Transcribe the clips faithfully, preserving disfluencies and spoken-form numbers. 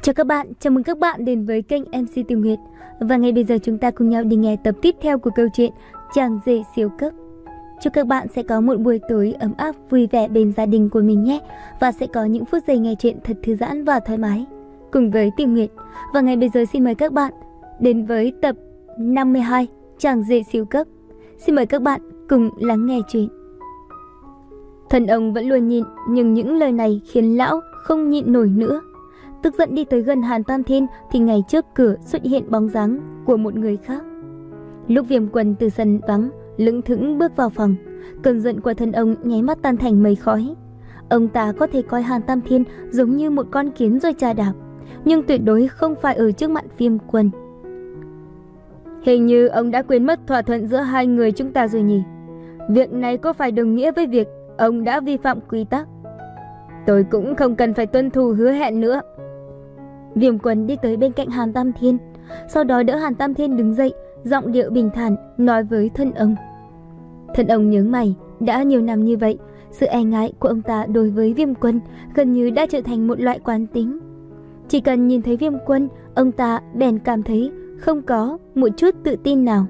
Chào các bạn, chào mừng các bạn đến với kênh em xê Tiểu Nguyệt. Và ngay bây giờ chúng ta cùng nhau đi nghe tập tiếp theo của câu chuyện Chàng rể siêu cấp. Chúc các bạn sẽ có một buổi tối ấm áp vui vẻ bên gia đình của mình nhé. Và sẽ có những phút giây nghe chuyện thật thư giãn và thoải mái cùng với Tiểu Nguyệt. Và ngay bây giờ xin mời các bạn đến với tập năm mươi hai Chàng rể siêu cấp. Xin mời các bạn cùng lắng nghe chuyện. Thần ông vẫn luôn nhịn, nhưng những lời này khiến lão không nhịn nổi nữa. Tức giận đi tới gần Hàn Tam Thiên thì ngay trước cửa xuất hiện bóng dáng của một người khác. Lúc Viêm Quân từ sân vắng lững thững bước vào phòng, cơn giận của thần ông nháy mắt tan thành mây khói. Ông ta có thể coi Hàn Tam Thiên giống như một con kiến rồi chà đạp, nhưng tuyệt đối không phải ở trước mặt Viêm Quân. Hình như ông đã quên mất thỏa thuận giữa hai người chúng ta rồi nhỉ? Việc này có phải đồng nghĩa với việc ông đã vi phạm quy tắc? Tôi cũng không cần phải tuân thủ hứa hẹn nữa. Viêm Quân đi tới bên cạnh Hàn Tam Thiên, sau đó đỡ Hàn Tam Thiên đứng dậy, giọng điệu bình thản nói với thân ông. Thân ông nhướng mày, đã nhiều năm như vậy, sự e ngại của ông ta đối với Viêm Quân gần như đã trở thành một loại quán tính. Chỉ cần nhìn thấy Viêm Quân, ông ta bèn cảm thấy không có một chút tự tin nào.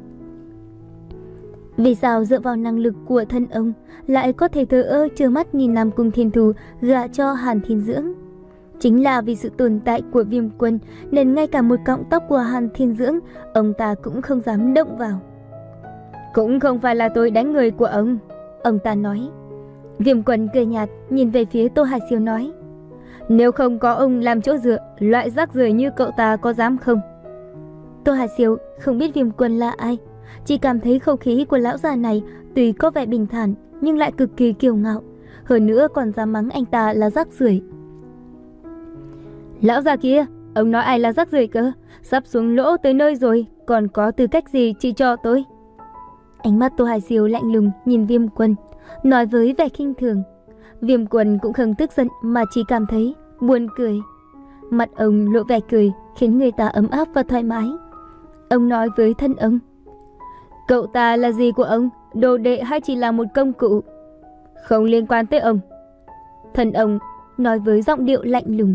Vì sao dựa vào năng lực của thân ông lại có thể thờ ơ trơ mắt nhìn Nam Cung Thiên Thù gả cho Hàn Thiên Dưỡng? Chính là vì sự tồn tại của Viêm Quân nên ngay cả một cọng tóc của Hàn Thiên Dưỡng ông ta cũng không dám động vào. Cũng không phải là tôi đánh người của ông, ông ta nói. Viêm Quân cười nhạt nhìn về phía Tô Hải Siêu nói. Nếu không có ông làm chỗ dựa, loại rác rưởi như cậu ta có dám không? Tô Hải Siêu không biết Viêm Quân là ai, chỉ cảm thấy không khí của lão già này tuy có vẻ bình thản nhưng lại cực kỳ kiêu ngạo, hơn nữa còn dám mắng anh ta là rác rưởi. Lão già kia, ông nói ai là rác rưởi cơ? Sắp xuống lỗ tới nơi rồi, còn có tư cách gì chỉ cho tôi? Ánh mắt Tô Hải Siêu lạnh lùng nhìn Viêm Quân, nói với vẻ khinh thường. Viêm Quân cũng không tức giận mà chỉ cảm thấy buồn cười. Mặt ông lộ vẻ cười khiến người ta ấm áp và thoải mái. Ông nói với thân ông. Cậu ta là gì của ông? Đồ đệ hay chỉ là một công cụ? Không liên quan tới ông. Thân ông nói với giọng điệu lạnh lùng.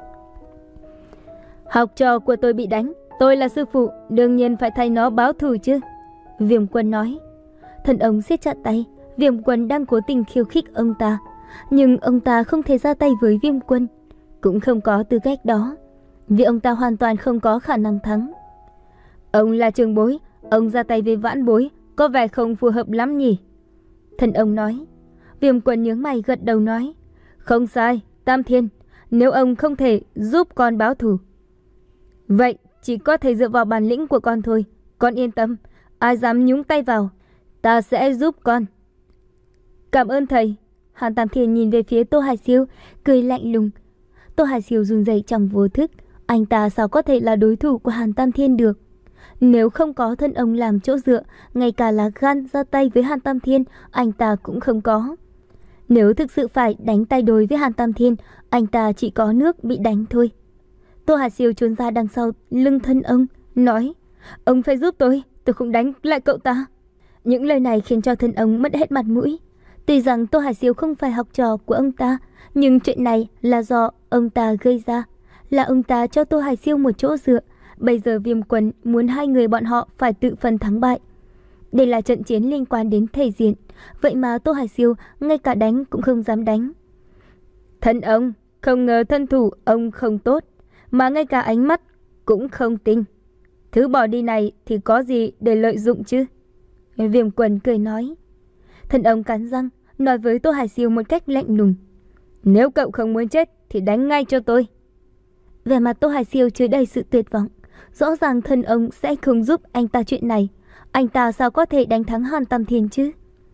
Học trò của tôi bị đánh, tôi là sư phụ, đương nhiên phải thay nó báo thù chứ. Viêm Quân nói. Thần ông siết chặt tay, Viêm Quân đang cố tình khiêu khích ông ta, nhưng ông ta không thể ra tay với Viêm Quân, cũng không có tư cách đó, vì ông ta hoàn toàn không có khả năng thắng. Ông là trường bối, ông ra tay với vãn bối, có vẻ không phù hợp lắm nhỉ? Thần ông nói. Viêm Quân nhướng mày gật đầu nói. Không sai, Tam Thiên, nếu ông không thể giúp con báo thù, vậy chỉ có thể dựa vào bản lĩnh của con thôi. Con yên tâm, ai dám nhúng tay vào, ta sẽ giúp con. Cảm ơn thầy. Hàn Tam Thiên nhìn về phía Tô Hải Siêu, cười lạnh lùng. Tô Hải Siêu run rẩy trong vô thức, anh ta sao có thể là đối thủ của Hàn Tam Thiên được? Nếu không có thân ông làm chỗ dựa, ngay cả lá gan ra tay với Hàn Tam Thiên anh ta cũng không có. Nếu thực sự phải đánh tay đôi với Hàn Tam Thiên, anh ta chỉ có nước bị đánh thôi. Tô Hà Siêu trốn ra đằng sau lưng thân ông, nói. Ông phải giúp tôi, tôi không đánh lại cậu ta. Những lời này khiến cho thân ông mất hết mặt mũi. Tuy rằng Tô Hà Siêu không phải học trò của ông ta, nhưng chuyện này là do ông ta gây ra. Là ông ta cho Tô Hà Siêu một chỗ dựa. Bây giờ Viêm Quân muốn hai người bọn họ phải tự phân thắng bại. Đây là trận chiến liên quan đến thể diện, vậy mà Tô Hà Siêu ngay cả đánh cũng không dám đánh. Thân ông, không ngờ thân thủ ông không tốt, mà ngay cả ánh mắt cũng không tinh. Thứ bỏ đi này thì có gì để lợi dụng chứ? Viêm Quân cười nói. Thân ông cắn răng, nói với Tô Hải Siêu một cách lạnh lùng. Nếu cậu không muốn chết thì đánh ngay cho tôi. Vẻ mặt Tô Hải Siêu chứa đầy sự tuyệt vọng. Rõ ràng thân ông sẽ không giúp anh ta chuyện này. Anh ta sao có thể đánh thắng Hàn Tam Thiên chứ?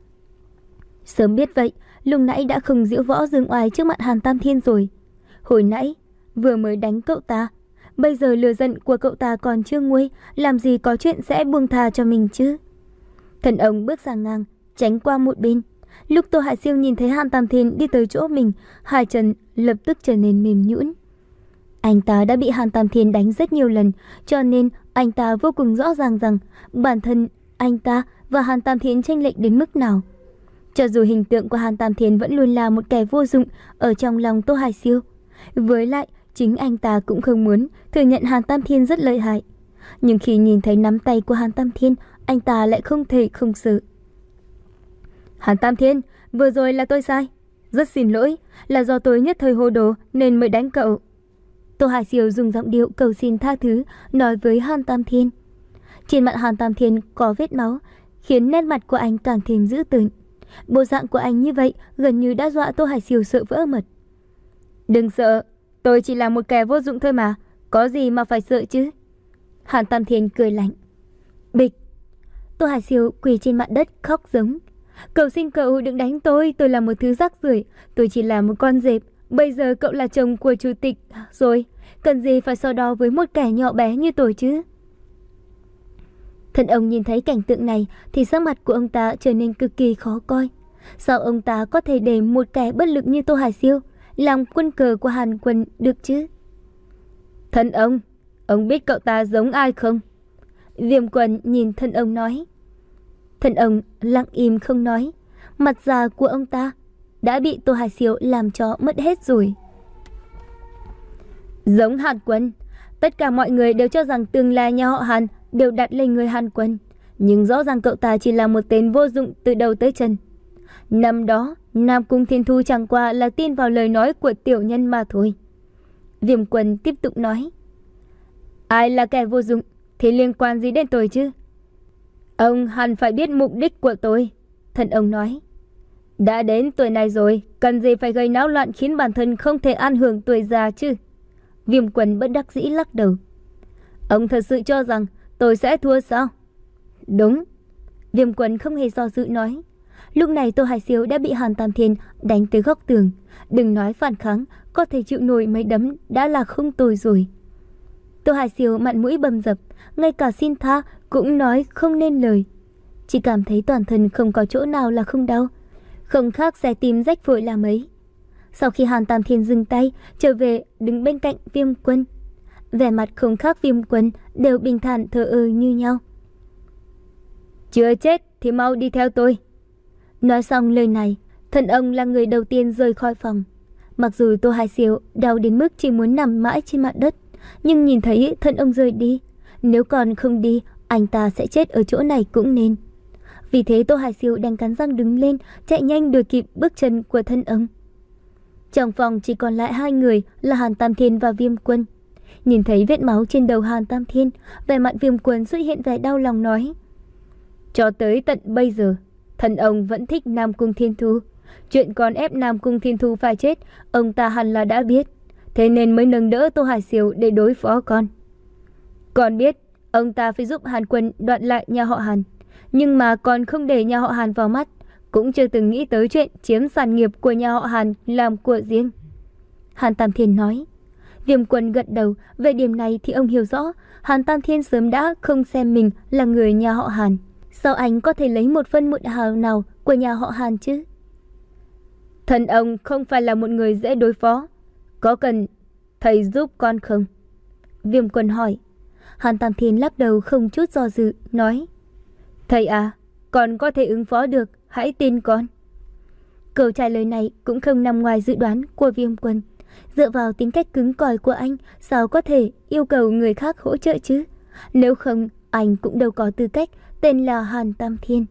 Sớm biết vậy, lúc nãy đã không diễu võ dương oai trước mặt Hàn Tam Thiên rồi. Hồi nãy vừa mới đánh cậu ta, bây giờ lửa giận của cậu ta còn chưa nguôi, làm gì có chuyện sẽ buông tha cho mình chứ? Thần ông bước sang ngang, tránh qua một bên. Lúc Tô Hải Siêu nhìn thấy Hàn Tam Thiên đi tới chỗ mình, hai chân lập tức trở nên mềm nhũn. Anh ta đã bị Hàn Tam Thiên đánh rất nhiều lần, cho nên anh ta vô cùng rõ ràng rằng bản thân anh ta và Hàn Tam Thiên chênh lệch đến mức nào. Cho dù hình tượng của Hàn Tam Thiên vẫn luôn là một kẻ vô dụng ở trong lòng Tô Hải Siêu, với lại chính anh ta cũng không muốn thừa nhận Hàn Tam Thiên rất lợi hại. Nhưng khi nhìn thấy nắm tay của Hàn Tam Thiên, anh ta lại không thể không sợ. Hàn Tam Thiên, vừa rồi là tôi sai. Rất xin lỗi, là do tôi nhất thời hồ đồ nên mới đánh cậu. Tô Hải Siêu dùng giọng điệu cầu xin tha thứ nói với Hàn Tam Thiên. Trên mặt Hàn Tam Thiên có vết máu, khiến nét mặt của anh càng thêm dữ tợn. Bộ dạng của anh như vậy gần như đã dọa Tô Hải Siêu sợ vỡ mật. Đừng sợ, tôi chỉ là một kẻ vô dụng thôi mà, có gì mà phải sợ chứ? Hàn Tam Thiên cười lạnh. Bịch! Tô Hải Siêu quỳ trên mặt đất khóc giống. Cầu xin cậu đừng đánh tôi, tôi là một thứ rác rưởi, tôi chỉ là một con dẹp. Bây giờ cậu là chồng của chủ tịch rồi, cần gì phải so đo với một kẻ nhỏ bé như tôi chứ? Thần ông nhìn thấy cảnh tượng này thì sắc mặt của ông ta trở nên cực kỳ khó coi. Sao ông ta có thể để một kẻ bất lực như Tô Hải Siêu làm quân cờ của Hàn Quân được chứ? Thần ông, ông biết cậu ta giống ai không? Viêm Quân nhìn thần ông nói. Thần ông lặng im không nói. Mặt già của ông ta đã bị Tô Hải Siêu làm cho mất hết rồi. Giống Hàn Quân. Tất cả mọi người đều cho rằng tương lai nhà họ Hàn đều đặt lên người Hàn Quân. Nhưng rõ ràng cậu ta chỉ là một tên vô dụng từ đầu tới chân. Năm đó, Nam Cung Thiên Thu chẳng qua là tin vào lời nói của tiểu nhân mà thôi. Viêm Quân tiếp tục nói. Ai là kẻ vô dụng thì liên quan gì đến tôi chứ? Ông hẳn phải biết mục đích của tôi. Thần ông nói. Đã đến tuổi này rồi, cần gì phải gây náo loạn khiến bản thân không thể an hưởng tuổi già chứ? Viêm Quân bất đắc dĩ lắc đầu. Ông thật sự cho rằng tôi sẽ thua sao? Đúng. Viêm Quân không hề do dự nói. Lúc này Tô Hải Siêu đã bị Hàn Tam Thiên đánh tới góc tường. Đừng nói phản kháng, có thể chịu nổi mấy đấm đã là không tồi rồi. Tô Hải Siêu mặt mũi bầm dập, ngay cả xin tha cũng nói không nên lời. Chỉ cảm thấy toàn thân không có chỗ nào là không đau, không khác xe tim rách phổi là mấy. Sau khi Hàn Tam Thiên dừng tay, trở về đứng bên cạnh Viêm Quân. Vẻ mặt không khác Viêm Quân, đều bình thản thờ ơ như nhau. Chưa chết thì mau đi theo tôi. Nói xong lời này, thần ông là người đầu tiên rời khỏi phòng. Mặc dù Tô Hải Siêu đau đến mức chỉ muốn nằm mãi trên mặt đất, nhưng nhìn thấy thần ông rời đi, nếu còn không đi, anh ta sẽ chết ở chỗ này cũng nên. Vì thế Tô Hải Siêu đành cắn răng đứng lên, chạy nhanh đuổi kịp bước chân của thân ông. Trong phòng chỉ còn lại hai người là Hàn Tam Thiên và Viêm Quân. Nhìn thấy vết máu trên đầu Hàn Tam Thiên, vẻ mặt Viêm Quân xuất hiện vẻ đau lòng nói. Cho tới tận bây giờ, thần ông vẫn thích Nam Cung Thiên Thu. Chuyện còn ép Nam Cung Thiên Thu phải chết, ông ta hẳn là đã biết. Thế nên mới nâng đỡ Tô Hải Siêu để đối phó con. Con biết, ông ta phải giúp Hàn Quân đoạt lại nhà họ Hàn. Nhưng mà còn không để nhà họ Hàn vào mắt, cũng chưa từng nghĩ tới chuyện chiếm sản nghiệp của nhà họ Hàn làm của riêng. Hàn Tam Thiên nói. Viêm Quân gật đầu, về điểm này thì ông hiểu rõ, Hàn Tam Thiên sớm đã không xem mình là người nhà họ Hàn. Sao anh có thể lấy một phân một hào nào của nhà họ Hàn chứ? Thần ông không phải là một người dễ đối phó. Có cần thầy giúp con không? Viêm Quân hỏi. Hàn Tam Thiên lắc đầu không chút do dự, nói. Thầy à, con có thể ứng phó được, hãy tin con. Câu trả lời này cũng không nằm ngoài dự đoán của Viêm Quân. Dựa vào tính cách cứng cỏi của anh, sao có thể yêu cầu người khác hỗ trợ chứ? Nếu không, anh cũng đâu có tư cách tên là Hàn Tam Thiên.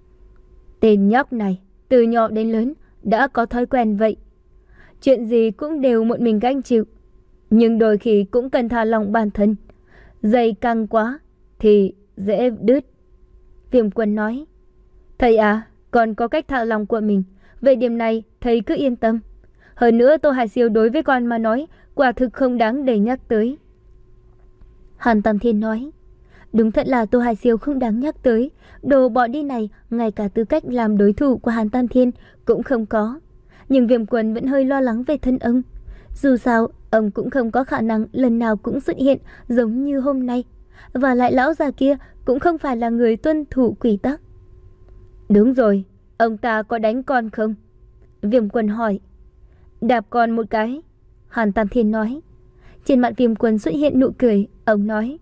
Tên nhóc này, từ nhỏ đến lớn, đã có thói quen vậy. Chuyện gì cũng đều một mình gánh chịu. Nhưng đôi khi cũng cần thả lỏng bản thân. Dây căng quá thì dễ đứt. Viêm Quân nói. Thầy à, còn có cách thả lỏng của mình. Về điểm này, thầy cứ yên tâm. Hơn nữa Tô Hải Siêu đối với con mà nói, quả thực không đáng để nhắc tới. Hàn Tam Thiên nói. Đúng thật là Tô Hải Siêu không đáng nhắc tới. Đồ bỏ đi này, ngay cả tư cách làm đối thủ của Hàn Tam Thiên cũng không có. Nhưng Viêm Quân vẫn hơi lo lắng về thân ông. Dù sao, ông cũng không có khả năng lần nào cũng xuất hiện giống như hôm nay. Và lại lão già kia cũng không phải là người tuân thủ quy tắc. Đúng rồi, ông ta có đánh con không? Viêm Quân hỏi. Đạp con một cái. Hàn Tam Thiên nói. Trên mặt Viêm Quân xuất hiện nụ cười. Ông nói.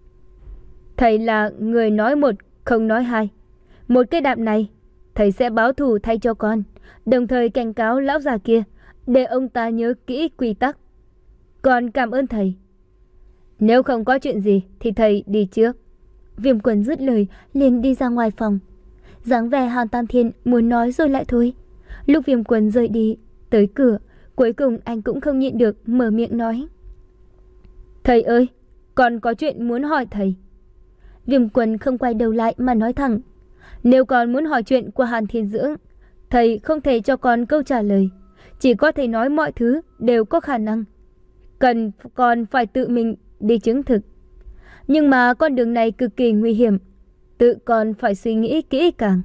Thầy là người nói một, không nói hai. Một cái đạp này, thầy sẽ báo thù thay cho con. Đồng thời cảnh cáo lão già kia, để ông ta nhớ kỹ quy tắc. Còn cảm ơn thầy. Nếu không có chuyện gì thì thầy đi trước. Viêm Quân dứt lời liền đi ra ngoài phòng. Dáng vẻ Hàn Tam Thiên muốn nói rồi lại thôi. Lúc Viêm Quân rời đi, tới cửa, cuối cùng anh cũng không nhịn được mở miệng nói: Thầy ơi, con có chuyện muốn hỏi thầy. Viêm Quân không quay đầu lại mà nói thẳng: Nếu con muốn hỏi chuyện của Hàn Thiên Dưỡng, thầy không thể cho con câu trả lời. Chỉ có thể nói mọi thứ đều có khả năng. Cần con phải tự mình đi chứng thực. Nhưng mà con đường này cực kỳ nguy hiểm. Tự con phải suy nghĩ kỹ càng.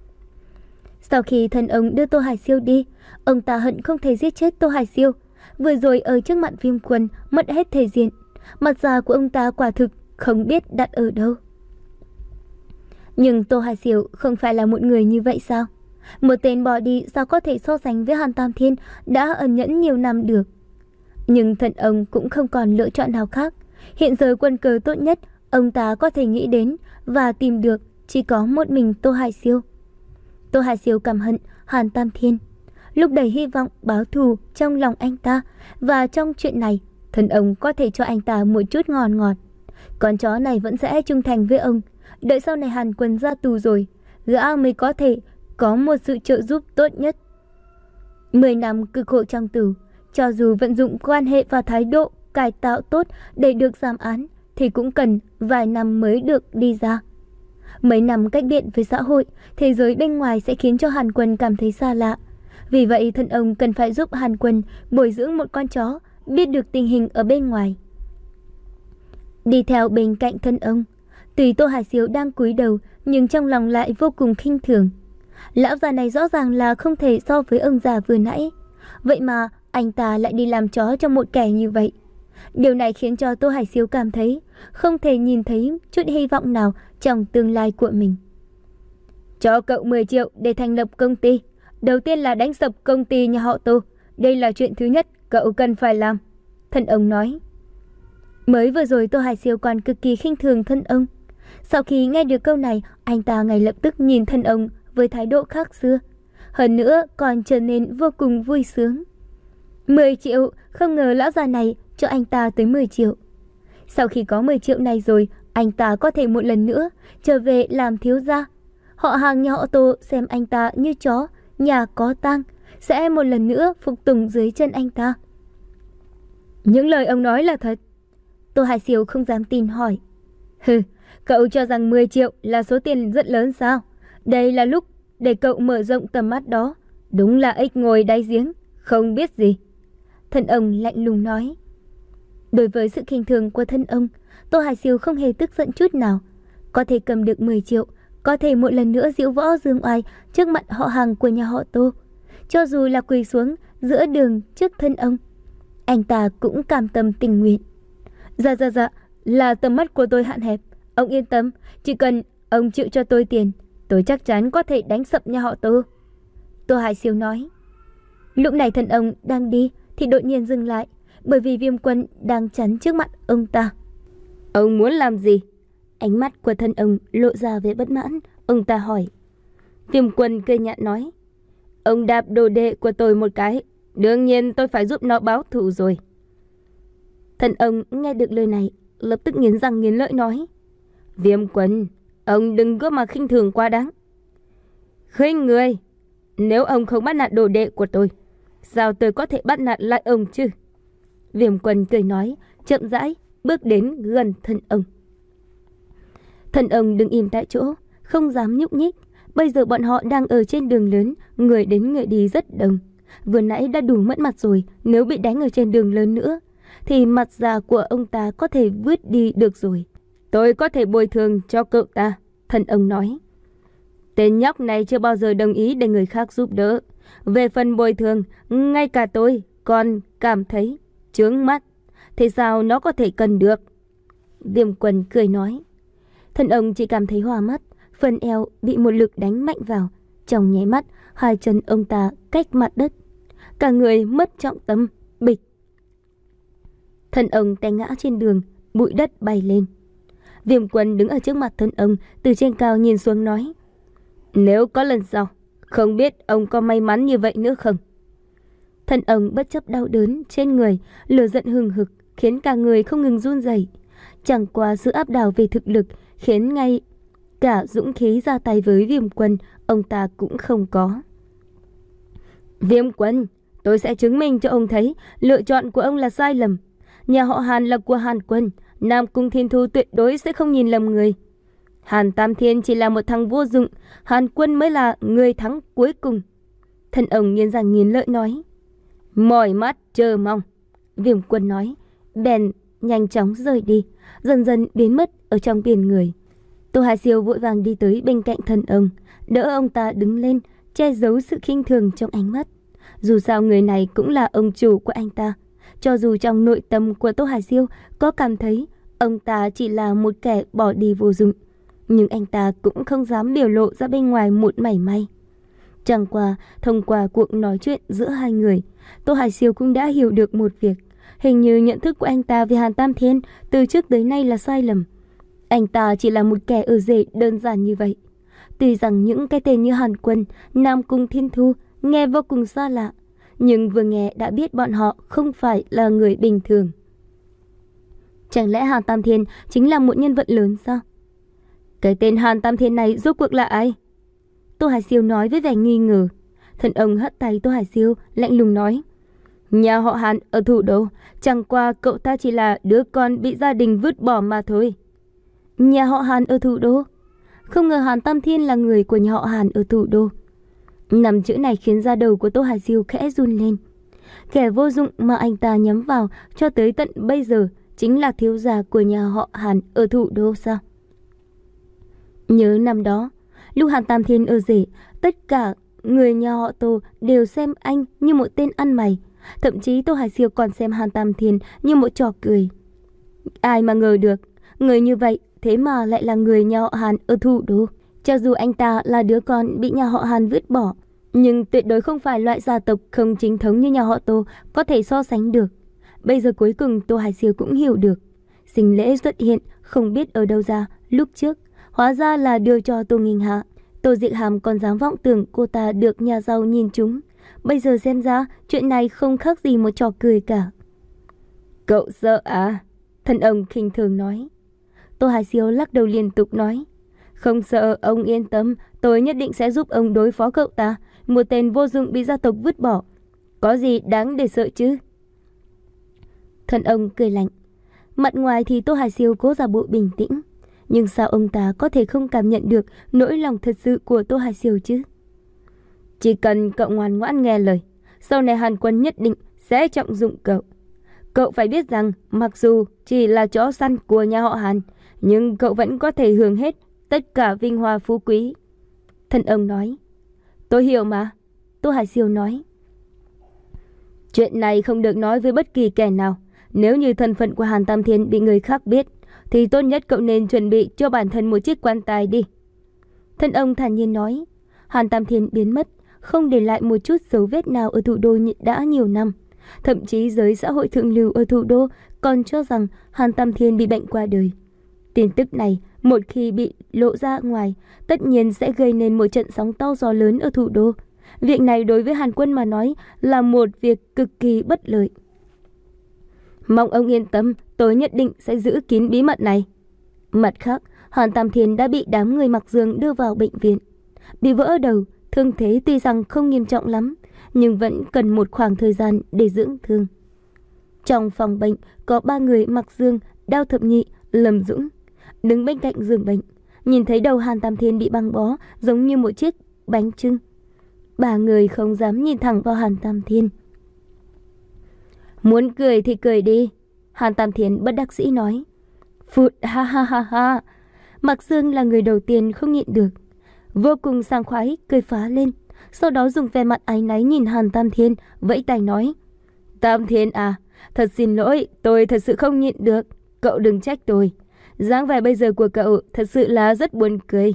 Sau khi thân ông đưa Tô Hải Siêu đi, ông ta hận không thể giết chết Tô Hải Siêu. Vừa rồi ở trước mặt Viêm Quân mất hết thể diện. Mặt già của ông ta quả thực không biết đặt ở đâu. Nhưng Tô Hải Siêu không phải là một người như vậy sao? Một tên bỏ đi sao có thể so sánh với Hàn Tam Thiên đã ẩn nhẫn nhiều năm được. Nhưng thân ông cũng không còn lựa chọn nào khác. Hiện giờ quân cờ tốt nhất ông ta có thể nghĩ đến và tìm được chỉ có một mình Tô Hải Siêu. Tô Hải Siêu căm hận Hàn Tam Thiên, lúc đầy hy vọng báo thù trong lòng anh ta, và trong chuyện này thân ông có thể cho anh ta một chút ngon ngọt. Con chó này vẫn sẽ trung thành với ông. Đợi sau này Hàn Quân ra tù rồi, gã mới có thể có một sự trợ giúp tốt nhất. Mười năm cực khổ trong tù, cho dù vận dụng quan hệ và thái độ cải tạo tốt để được giảm án, thì cũng cần vài năm mới được đi ra. Mấy năm cách biệt với xã hội, thế giới bên ngoài sẽ khiến cho Hàn Quân cảm thấy xa lạ. Vì vậy thân ông cần phải giúp Hàn Quân bồi dưỡng một con chó biết được tình hình ở bên ngoài. Đi theo bên cạnh thân ông, tuy Tô Hải Siêu đang cúi đầu nhưng trong lòng lại vô cùng khinh thường. Lão già này rõ ràng là không thể so với ông già vừa nãy. Vậy mà anh ta lại đi làm chó cho một kẻ như vậy. Điều này khiến cho Tô Hải Siêu cảm thấy không thể nhìn thấy chút hy vọng nào trong tương lai của mình. Cho cậu mười triệu để thành lập công ty. Đầu tiên là đánh sập công ty nhà họ Tô. Đây là chuyện thứ nhất cậu cần phải làm, thân ông nói. Mới vừa rồi Tô Hải Siêu còn cực kỳ khinh thường thân ông. Sau khi nghe được câu này, anh ta ngay lập tức nhìn thân ông với thái độ khác xưa. Hơn nữa còn trở nên vô cùng vui sướng. mười triệu, không ngờ lão già này cho anh ta tới mười triệu. Sau khi có mười triệu này rồi, anh ta có thể một lần nữa trở về làm thiếu gia. Họ hàng nhà họ Tô xem anh ta như chó, nhà có tang, sẽ một lần nữa phục tùng dưới chân anh ta. Những lời ông nói là thật? Tô Hải Siêu không dám tin hỏi. Hừ, cậu cho rằng mười triệu là số tiền rất lớn sao? Đây là lúc để cậu mở rộng tầm mắt đó. Đúng là ếch ngồi đáy giếng, không biết gì. Thân ông lạnh lùng nói. Đối với sự khinh thường của thân ông, Tô Hải Siêu không hề tức giận chút nào. Có thể cầm được mười triệu, có thể một lần nữa diễu võ dương oai trước mặt họ hàng của nhà họ Tô. Cho dù là quỳ xuống giữa đường trước thân ông, anh ta cũng cam tâm tình nguyện. Dạ dạ dạ, là tầm mắt của tôi hạn hẹp. Ông yên tâm, chỉ cần ông chịu cho tôi tiền, tôi chắc chắn có thể đánh sập nhà họ Tô. Tô Hải Siêu nói. Lúc này thân ông đang đi thì đột nhiên dừng lại, bởi vì Viêm Quân đang chắn trước mặt ông ta. Ông muốn làm gì? Ánh mắt của thân ông lộ ra vẻ bất mãn. Ông ta hỏi. Viêm Quân cười nhạt nói. Ông đạp đồ đệ của tôi một cái, đương nhiên tôi phải giúp nó báo thù rồi. Thân ông nghe được lời này, lập tức nghiến răng nghiến lợi nói. Viêm Quân, ông đừng có mà khinh thường quá đáng. Khinh người? Nếu ông không bắt nạt đồ đệ của tôi, sao tôi có thể bắt nạt lại ông chứ? Viêm Quân cười nói, chậm rãi bước đến gần thân ông. Thân ông đứng im tại chỗ, không dám nhúc nhích. Bây giờ bọn họ đang ở trên đường lớn, người đến người đi rất đông. Vừa nãy đã đủ mất mặt rồi, nếu bị đánh ở trên đường lớn nữa thì mặt già của ông ta có thể vứt đi được rồi. Tôi có thể bồi thường cho cậu ta, thân ông nói. Tên nhóc này chưa bao giờ đồng ý để người khác giúp đỡ. Về phần bồi thường, ngay cả tôi còn cảm thấy chướng mắt. Thế sao nó có thể cần được? Viêm Quân cười nói. Thân ông chỉ cảm thấy hoa mắt, phần eo bị một lực đánh mạnh vào. Trong nháy mắt, hai chân ông ta cách mặt đất. Cả người mất trọng tâm, bịch. Thân ông té ngã trên đường, bụi đất bay lên. Viêm Quân đứng ở trước mặt thân ông, từ trên cao nhìn xuống nói. Nếu có lần sau, không biết ông có may mắn như vậy nữa không? Thân ông bất chấp đau đớn trên người, lửa giận hừng hực khiến cả người không ngừng run rẩy. Chẳng qua sự áp đảo về thực lực khiến ngay cả dũng khí ra tay với Viêm Quân ông ta cũng không có. Viêm Quân, tôi sẽ chứng minh cho ông thấy lựa chọn của ông là sai lầm. Nhà họ Hàn là của Hàn Quân, Nam Cung Thiên Thu tuyệt đối sẽ không nhìn lầm người. Hàn Tam Thiên chỉ là một thằng vô dụng, Hàn Quân mới là người thắng cuối cùng. Thân ông nghiến răng nghiến lợi nói. Mỏi mắt chờ mong. Viêm Quân nói, bèn nhanh chóng rời đi, dần dần biến mất ở trong biển người. Tô Hải Siêu vội vàng đi tới bên cạnh thân ông, đỡ ông ta đứng lên, che giấu sự khinh thường trong ánh mắt. Dù sao người này cũng là ông chủ của anh ta. Cho dù trong nội tâm của Tô Hải Siêu có cảm thấy ông ta chỉ là một kẻ bỏ đi vô dụng, nhưng anh ta cũng không dám biểu lộ ra bên ngoài một mảy may. Chẳng qua, thông qua cuộc nói chuyện giữa hai người, Tô Hải Siêu cũng đã hiểu được một việc. Hình như nhận thức của anh ta về Hàn Tam Thiên từ trước tới nay là sai lầm. Anh ta chỉ là một kẻ ở rể đơn giản như vậy. Tuy rằng những cái tên như Hàn Quân, Nam Cung Thiên Thu nghe vô cùng xa lạ, nhưng vừa nghe đã biết bọn họ không phải là người bình thường. Chẳng lẽ Hàn Tam Thiên chính là một nhân vật lớn sao? Cái tên Hàn Tam Thiên này rốt cuộc là ai? Tô Hải Siêu nói với vẻ nghi ngờ. Thần ông hất tay Tô Hải Siêu, lạnh lùng nói. Nhà họ Hàn ở thủ đô, chẳng qua cậu ta chỉ là đứa con bị gia đình vứt bỏ mà thôi. Nhà họ Hàn ở thủ đô? Không ngờ Hàn Tam Thiên là người của nhà họ Hàn ở thủ đô. Năm chữ này khiến da đầu của Tô Hải Siêu khẽ run lên. Kẻ vô dụng mà anh ta nhắm vào cho tới tận bây giờ chính là thiếu gia của nhà họ Hàn ở thủ đô sao? Nhớ năm đó, lúc Hàn Tam Thiên ở rể, tất cả người nhà họ Tô đều xem anh như một tên ăn mày. Thậm chí Tô Hải Siêu còn xem Hàn Tam Thiên như một trò cười. Ai mà ngờ được, người như vậy thế mà lại là người nhà họ Hàn ở thủ đô. Cho dù anh ta là đứa con bị nhà họ Hàn vứt bỏ, nhưng tuyệt đối không phải loại gia tộc không chính thống như nhà họ Tô có thể so sánh được. Bây giờ cuối cùng Tô Hải Siêu cũng hiểu được. Sinh lễ xuất hiện không biết ở đâu ra lúc trước, hóa ra là đưa cho Tô Nghinh Hạ. Tô Diệc Hàm còn dám vọng tưởng cô ta được nhà giàu nhìn trúng. Bây giờ xem ra chuyện này không khác gì một trò cười cả. Cậu sợ à? Thần ông khinh thường nói. Tô Hải Siêu lắc đầu liên tục nói. Không sợ, ông yên tâm, tôi nhất định sẽ giúp ông đối phó cậu ta. Một tên vô dụng bị gia tộc vứt bỏ, có gì đáng để sợ chứ? Thần ông cười lạnh. Mặt ngoài thì Tô Hải Siêu cố giả bộ bình tĩnh, nhưng sao ông ta có thể không cảm nhận được nỗi lòng thật sự của Tô Hải Siêu chứ? Chỉ cần cậu ngoan ngoãn nghe lời, sau này Hàn Quân nhất định sẽ trọng dụng cậu. Cậu phải biết rằng mặc dù chỉ là chó săn của nhà họ Hàn, nhưng cậu vẫn có thể hưởng hết tất cả vinh hoa phú quý. Thần ông nói. Tôi hiểu mà. Tô Hải Siêu nói. Chuyện này không được nói với bất kỳ kẻ nào. Nếu như thân phận của Hàn Tam Thiên bị người khác biết, thì tốt nhất cậu nên chuẩn bị cho bản thân một chiếc quan tài đi. Thần ông thản nhiên nói. Hàn Tam Thiên biến mất, không để lại một chút dấu vết nào ở thủ đô đã nhiều năm. Thậm chí giới xã hội thượng lưu ở thủ đô còn cho rằng Hàn Tam Thiên bị bệnh qua đời. Tin tức này một khi bị lộ ra ngoài, tất nhiên sẽ gây nên một trận sóng to gió lớn ở thủ đô. Việc này đối với Hàn Quân mà nói là một việc cực kỳ bất lợi. Mong ông yên tâm, tôi nhất định sẽ giữ kín bí mật này. Mặt khác, Hàn Tam Thiên đã bị đám người mặc dương đưa vào bệnh viện. Bị vỡ đầu, thương thế tuy rằng không nghiêm trọng lắm, nhưng vẫn cần một khoảng thời gian để dưỡng thương. Trong phòng bệnh có ba người mặc dương, Đao Thập Nhị, Lâm Dũng. Đứng bên cạnh giường bệnh, nhìn thấy đầu Hàn Tam Thiên bị băng bó giống như một chiếc bánh chưng. Ba người không dám nhìn thẳng vào Hàn Tam Thiên. Muốn cười thì cười đi. Hàn Tam Thiên bất đắc dĩ nói. Phụt ha ha ha ha. Mạc Dương là người đầu tiên không nhịn được, vô cùng sảng khoái cười phá lên. Sau đó dùng vẻ mặt áy náy nhìn Hàn Tam Thiên, vẫy tay nói. Tam Thiên à, thật xin lỗi, tôi thật sự không nhịn được. Cậu đừng trách tôi. Dáng vẻ bây giờ của cậu thật sự là rất buồn cười.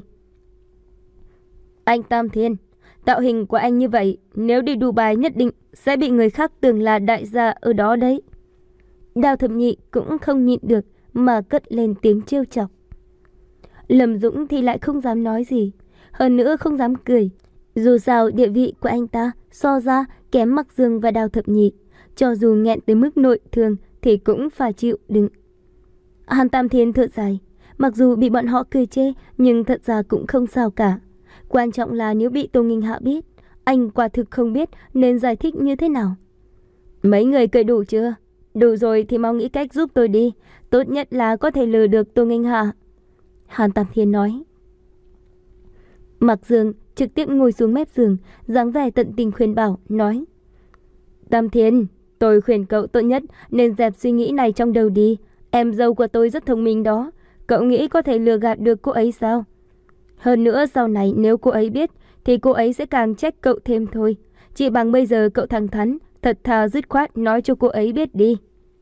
Anh Tam Thiên, tạo hình của anh như vậy, nếu đi Dubai nhất định sẽ bị người khác tưởng là đại gia ở đó đấy. Đao Thập Nhị cũng không nhịn được mà cất lên tiếng trêu chọc. Lâm Dũng thì lại không dám nói gì, hơn nữa không dám cười. Dù sao địa vị của anh ta so ra kém Mặc Dương và Đào Thập Nhị, cho dù nghẹn tới mức nội thương thì cũng phải chịu đựng. Hàn Tam Thiên thở dài, mặc dù bị bọn họ cười chê nhưng thật ra cũng không sao cả. Quan trọng là nếu bị Tô Nghinh Hạ biết, anh quả thực không biết nên giải thích như thế nào. Mấy người cười đủ chưa? Đủ rồi thì mau nghĩ cách giúp tôi đi. Tốt nhất là có thể lừa được Tô Nghinh Hạ. Hàn Tam Thiên nói. Mặc Dương trực tiếp ngồi xuống mép giường, dáng vẻ tận tình khuyên bảo, nói: Tam Thiên, tôi khuyên cậu tốt nhất nên dẹp suy nghĩ này trong đầu đi. Em dâu của tôi rất thông minh đó. Cậu nghĩ có thể lừa gạt được cô ấy sao? Hơn nữa sau này nếu cô ấy biết thì cô ấy sẽ càng trách cậu thêm thôi. Chỉ bằng bây giờ cậu thẳng thắn, thật thà dứt khoát nói cho cô ấy biết đi.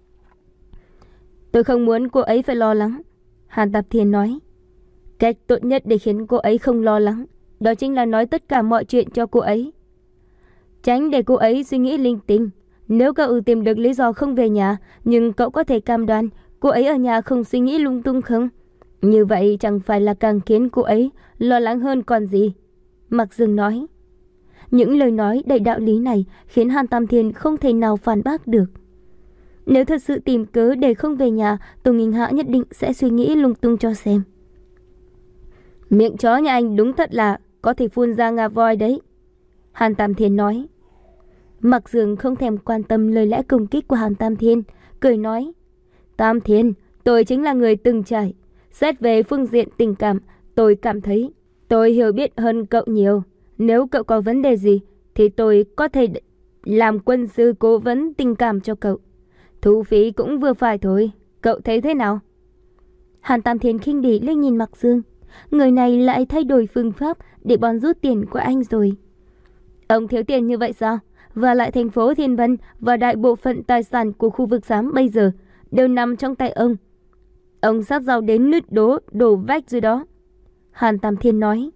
Tôi không muốn cô ấy phải lo lắng, Hàn Tam Thiên nói. Cách tốt nhất để khiến cô ấy không lo lắng, đó chính là nói tất cả mọi chuyện cho cô ấy. Tránh để cô ấy suy nghĩ linh tinh. Nếu cậu tìm được lý do không về nhà, nhưng cậu có thể cam đoan cô ấy ở nhà không suy nghĩ lung tung không? Như vậy chẳng phải là càng khiến cô ấy lo lắng hơn còn gì. Mặc Dương nói. Những lời nói đầy đạo lý này khiến Hàn Tam Thiên không thể nào phản bác được. Nếu thật sự tìm cớ để không về nhà, Tô Nghinh Hạ nhất định sẽ suy nghĩ lung tung cho xem. Miệng chó nhà anh đúng thật là có thể phun ra ngà voi đấy, Hàn Tam Thiên nói. Mặc Dương không thèm quan tâm lời lẽ công kích của Hàn Tam Thiên, cười nói: Tam Thiên, tôi chính là người từng trải. Xét về phương diện tình cảm, tôi cảm thấy tôi hiểu biết hơn cậu nhiều. Nếu cậu có vấn đề gì thì tôi có thể làm quân sư cố vấn tình cảm cho cậu. Thu phí cũng vừa phải thôi, cậu thấy thế nào? Hàn Tam Thiên khinh bỉ liếc nhìn Mặc Dương. Người này lại thay đổi phương pháp để bòn rút tiền của anh rồi. Ông thiếu tiền như vậy sao? Và lại thành phố Thiên Vân và đại bộ phận tài sản của khu vực xám bây giờ đều nằm trong tay ông. Ông sắp giàu đến nứt đố đổ vách rồi đó, Hàn Tam Thiên nói.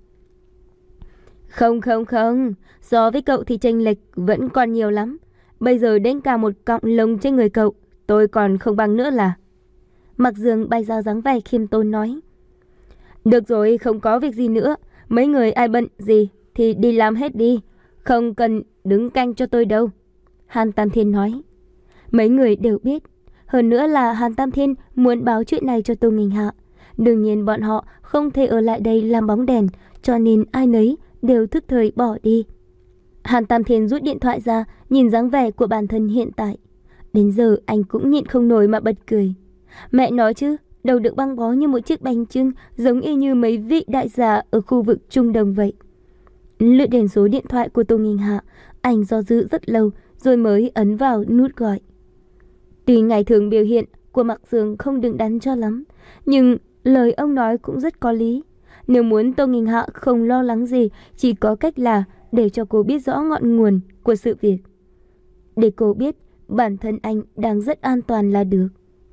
Không không không, so với cậu thì chênh lệch vẫn còn nhiều lắm. Bây giờ đến cả một cọng lông trên người cậu tôi còn không bằng nữa là. Mặc Dương bày ra dáng vẻ khiêm tốn nói. Được rồi, không có việc gì nữa. Mấy người ai bận gì thì đi làm hết đi, không cần đứng canh cho tôi đâu, Hàn Tam Thiên nói. Mấy người đều biết. Hơn nữa là Hàn Tam Thiên muốn báo chuyện này cho Tô Nghinh Hạ. Đương nhiên bọn họ không thể ở lại đây làm bóng đèn, cho nên ai nấy đều thức thời bỏ đi. Hàn Tam Thiên rút điện thoại ra, nhìn dáng vẻ của bản thân hiện tại. Đến giờ anh cũng nhịn không nổi mà bật cười. Mẹ nói chứ, đầu được băng bó như một chiếc bánh chưng, giống y như mấy vị đại gia ở khu vực Trung Đông vậy. Lướt đến số điện thoại của Tô Nghinh Hạ, anh do dự rất lâu rồi mới ấn vào nút gọi. Tuy ngày thường biểu hiện của Mặc Dương không đứng đắn cho lắm, nhưng lời ông nói cũng rất có lý. Nếu muốn Tô Nghinh Hạ không lo lắng gì, chỉ có cách là để cho cô biết rõ ngọn nguồn của sự việc. Để cô biết bản thân anh đang rất an toàn là được.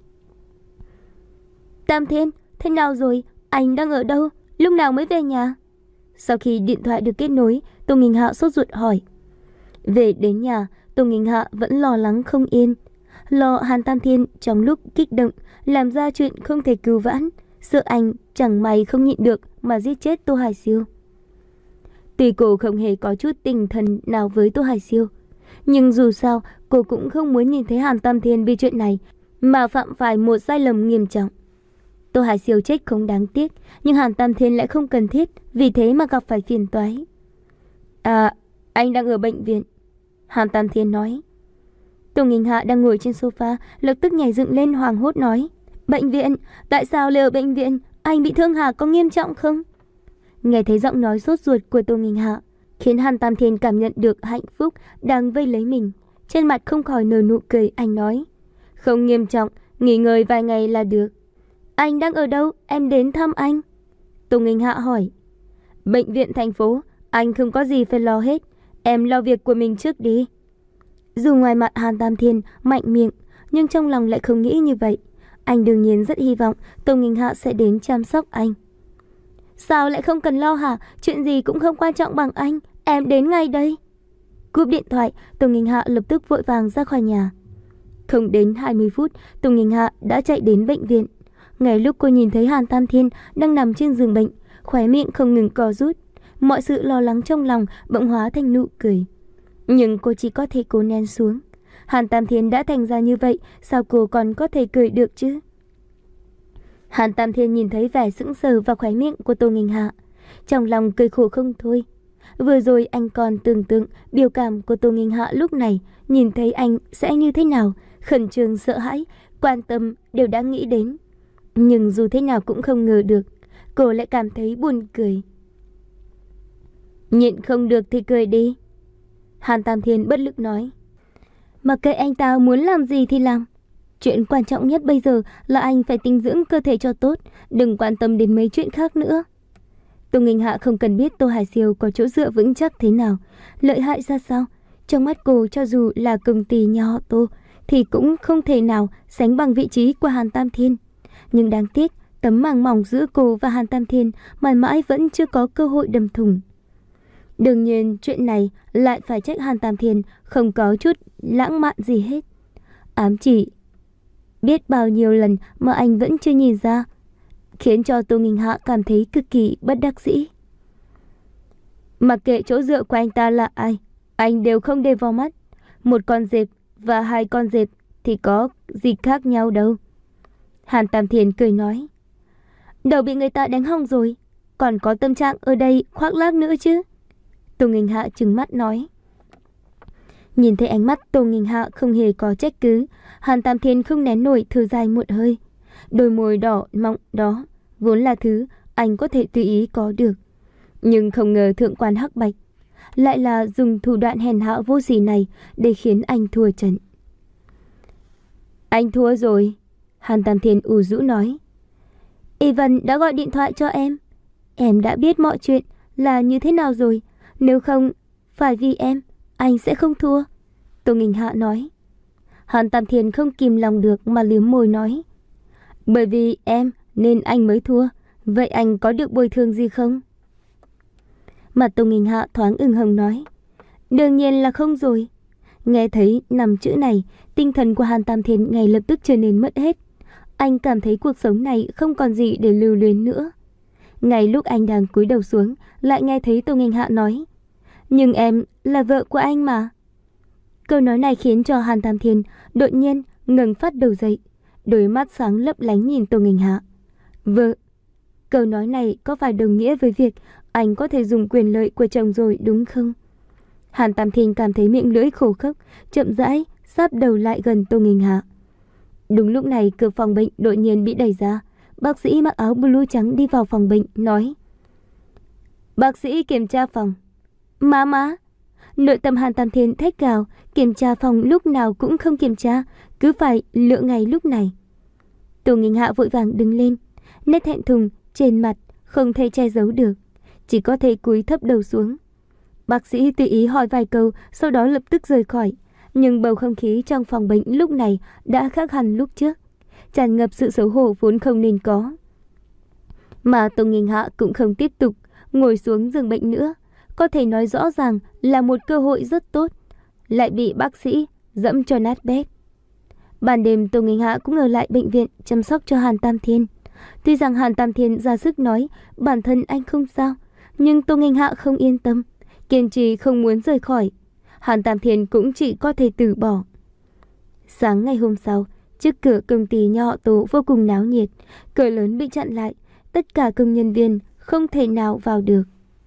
Tam Thiên, thế nào rồi? Anh đang ở đâu? Lúc nào mới về nhà? Sau khi điện thoại được kết nối, Tô Nghinh Hạ sốt ruột hỏi. Về đến nhà, Tô Nghinh Hạ vẫn lo lắng không yên. Lo Hàn Tam Thiên trong lúc kích động làm ra chuyện không thể cứu vãn, sợ anh chẳng may không nhịn được mà giết chết Tô Hải Siêu. Tuy cô không hề có chút tình thần nào với Tô Hải Siêu, nhưng dù sao cô cũng không muốn nhìn thấy Hàn Tam Thiên vì chuyện này mà phạm phải một sai lầm nghiêm trọng. Tô Hải Siêu chết không đáng tiếc, nhưng Hàn Tam Thiên lại không cần thiết vì thế mà gặp phải phiền toái. À, anh đang ở bệnh viện, Hàn Tam Thiên nói. Tô Nghinh Hạ đang ngồi trên sofa, lập tức nhảy dựng lên hoảng hốt nói. Bệnh viện? Tại sao lại ở bệnh viện? Anh bị thương hả? Có nghiêm trọng không? Nghe thấy giọng nói sốt ruột của Tô Nghinh Hạ, khiến Hàn Tam Thiên cảm nhận được hạnh phúc đang vây lấy mình. Trên mặt không khỏi nở nụ cười, anh nói. Không nghiêm trọng, nghỉ ngơi vài ngày là được. Anh đang ở đâu? Em đến thăm anh. Tô Nghinh Hạ hỏi. Bệnh viện thành phố, anh không có gì phải lo hết. Em lo việc của mình trước đi. Dù ngoài mặt Hàn Tam Thiên mạnh miệng, nhưng trong lòng lại không nghĩ như vậy. Anh đương nhiên rất hy vọng Tô Nghinh Hạ sẽ đến chăm sóc anh. Sao lại không cần lo hả? Chuyện gì cũng không quan trọng bằng anh. Em đến ngay đây. Cúp điện thoại, Tô Nghinh Hạ lập tức vội vàng ra khỏi nhà. Không đến hai mươi phút, Tô Nghinh Hạ đã chạy đến bệnh viện. Ngay lúc cô nhìn thấy Hàn Tam Thiên đang nằm trên giường bệnh, khóe miệng không ngừng co rút. mọi sự lo lắng trong lòng bỗng hóa thành nụ cười. Nhưng cô chỉ có thể cố nén xuống. Hàn Tam Thiên đã thành ra như vậy, sao cô còn có thể cười được chứ? Hàn Tam Thiên nhìn thấy vẻ sững sờ và khóe miệng của Tô Nghênh Hạ, trong lòng cười khổ không thôi. Vừa rồi anh còn tưởng tượng biểu cảm của Tô Nghênh Hạ lúc này, nhìn thấy anh sẽ như thế nào, khẩn trương, sợ hãi, quan tâm đều đã nghĩ đến. Nhưng dù thế nào cũng không ngờ được, cô lại cảm thấy buồn cười. Nhịn không được thì cười đi. Hàn Tam Thiên bất lực nói. Mặc kệ anh ta muốn làm gì thì làm. Chuyện quan trọng nhất bây giờ là anh phải tinh dưỡng cơ thể cho tốt, đừng quan tâm đến mấy chuyện khác nữa. Tô Nghênh Hạ không cần biết Tô Hải Siêu có chỗ dựa vững chắc thế nào, lợi hại ra sao. Trong mắt cô, cho dù là công ty nhà họ Tô thì cũng không thể nào sánh bằng vị trí của Hàn Tam Thiên. Nhưng đáng tiếc, tấm màng mỏng giữa cô và Hàn Tam Thiên mãi mãi vẫn chưa có cơ hội đâm thủng. Đương nhiên chuyện này lại phải trách Hàn Tam Thiên không có chút lãng mạn gì hết. Ám chỉ biết bao nhiêu lần mà anh vẫn chưa nhìn ra, khiến cho Tô Nghênh Hạ cảm thấy cực kỳ bất đắc dĩ. Mặc kệ chỗ dựa của anh ta là ai, anh đều không để vào mắt. Một con dẹp và hai con dẹp thì có gì khác nhau đâu. Hàn Tam Thiên cười nói. Đầu bị người ta đánh hỏng rồi, còn có tâm trạng ở đây khoác lác nữa chứ? Tô Nghênh Hạ trừng mắt nói. Nhìn thấy ánh mắt Tô Nghênh Hạ không hề có trách cứ, Hàn Tam Thiên không nén nổi thở dài một hơi. Đôi môi đỏ mọng đó vốn là thứ anh có thể tùy ý có được, nhưng không ngờ thượng quan Hắc Bạch lại là dùng thủ đoạn hèn hạ vô sỉ này để khiến anh thua trận. Anh thua rồi. Hàn Tam Thiên ủ rũ nói. Y Vân đã gọi điện thoại cho em. Em đã biết mọi chuyện là như thế nào rồi. Nếu không phải vì em, anh sẽ không thua. Tô Nghênh Hạ nói. Hàn Tam Thiên không kìm lòng được mà liếm môi nói. Bởi vì em nên anh mới thua. Vậy anh có được bồi thường gì không? Mặt Tô Nghênh Hạ thoáng ửng hồng nói. Đương nhiên là không rồi. Nghe thấy năm chữ này, tinh thần của Hàn Tam Thiên ngay lập tức trở nên mất hết. Anh cảm thấy cuộc sống này không còn gì để lưu luyến nữa. Ngay lúc anh đang cúi đầu xuống, lại nghe thấy Tô Nghênh Hạ nói. Nhưng em là vợ của anh mà. Câu nói này khiến cho Hàn Tam Thiên đột nhiên ngẩng phát đầu dậy, đôi mắt sáng lấp lánh nhìn Tô Nghênh Hạ. Vợ. Câu nói này có phải đồng nghĩa với việc anh có thể dùng quyền lợi của chồng rồi đúng không? Hàn Tam Thiên cảm thấy miệng lưỡi khô khốc, chậm rãi sáp đầu lại gần Tô Nghênh Hạ. Đúng lúc này cửa phòng bệnh đột nhiên bị đẩy ra. Bác sĩ mặc áo blue trắng đi vào phòng bệnh nói. Bác sĩ kiểm tra phòng. Má má. Nội tâm Hàn Tam Thiên thét gào, kiểm tra phòng lúc nào cũng không kiểm tra, cứ phải lựa ngày lúc này. Tô Nghênh Hạ vội vàng đứng lên, nét thẹn thùng trên mặt không thể che giấu được, chỉ có thể cúi thấp đầu xuống. Bác sĩ tùy ý hỏi vài câu, sau đó lập tức rời khỏi. Nhưng bầu không khí trong phòng bệnh lúc này đã khác hẳn lúc trước, tràn ngập sự xấu hổ vốn không nên có. Mà Tô Nghênh Hạ cũng không tiếp tục ngồi xuống giường bệnh nữa, có thể nói rõ ràng là một cơ hội rất tốt, lại bị bác sĩ dẫm cho nát bét. Ban đêm Tô Nghênh Hạ cũng ở lại bệnh viện chăm sóc cho Hàn Tam Thiên. Tuy rằng Hàn Tam Thiên ra sức nói bản thân anh không sao, nhưng Tô Nghênh Hạ không yên tâm, kiên trì không muốn rời khỏi. Hàn Tam Thiên cũng chỉ có thể từ bỏ. Sáng ngày hôm sau, trước cửa công ty nhà họ Tô vô cùng náo nhiệt, cửa lớn bị chặn lại, tất cả công nhân viên không thể nào vào được.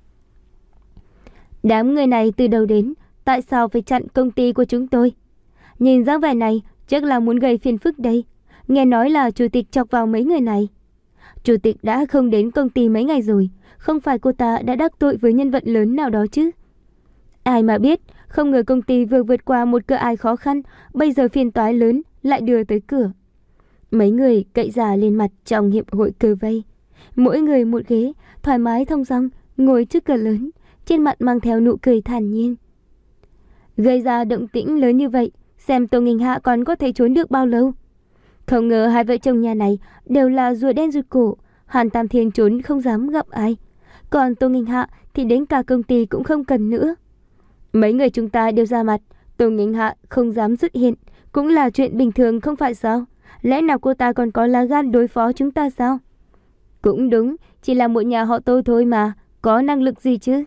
Đám người này từ đâu đến, tại sao phải chặn công ty của chúng tôi? Nhìn dáng vẻ này, chắc là muốn gây phiền phức đây. Nghe nói là chủ tịch chọc vào mấy người này. Chủ tịch đã không đến công ty mấy ngày rồi, không phải cô ta đã đắc tội với nhân vật lớn nào đó chứ? Ai mà biết, không ngờ công ty vừa vượt qua một cửa ải khó khăn, bây giờ phiền toái lớn lại đưa tới cửa. Mấy người cậy già lên mặt trong hiệp hội cờ vây, mỗi người một ghế, thoải mái thong dong ngồi trước cửa lớn, trên mặt mang theo nụ cười thản nhiên. Gây ra động tĩnh lớn như vậy, xem Tô Nghênh Hạ còn có thể trốn được bao lâu. Không ngờ hai vợ chồng nhà này đều là rùa đen rụt cổ. Hàn Tam Thiên trốn không dám gặp ai, còn Tô Nghênh Hạ thì đến cả công ty cũng không cần nữa. Mấy người chúng ta đều ra mặt, Tô Nghênh Hạ không dám xuất hiện cũng là chuyện bình thường không phải sao? Lẽ nào cô ta còn có lá gan đối phó chúng ta sao? Cũng đúng, chỉ là một nhà họ Tô thôi mà, có năng lực gì chứ?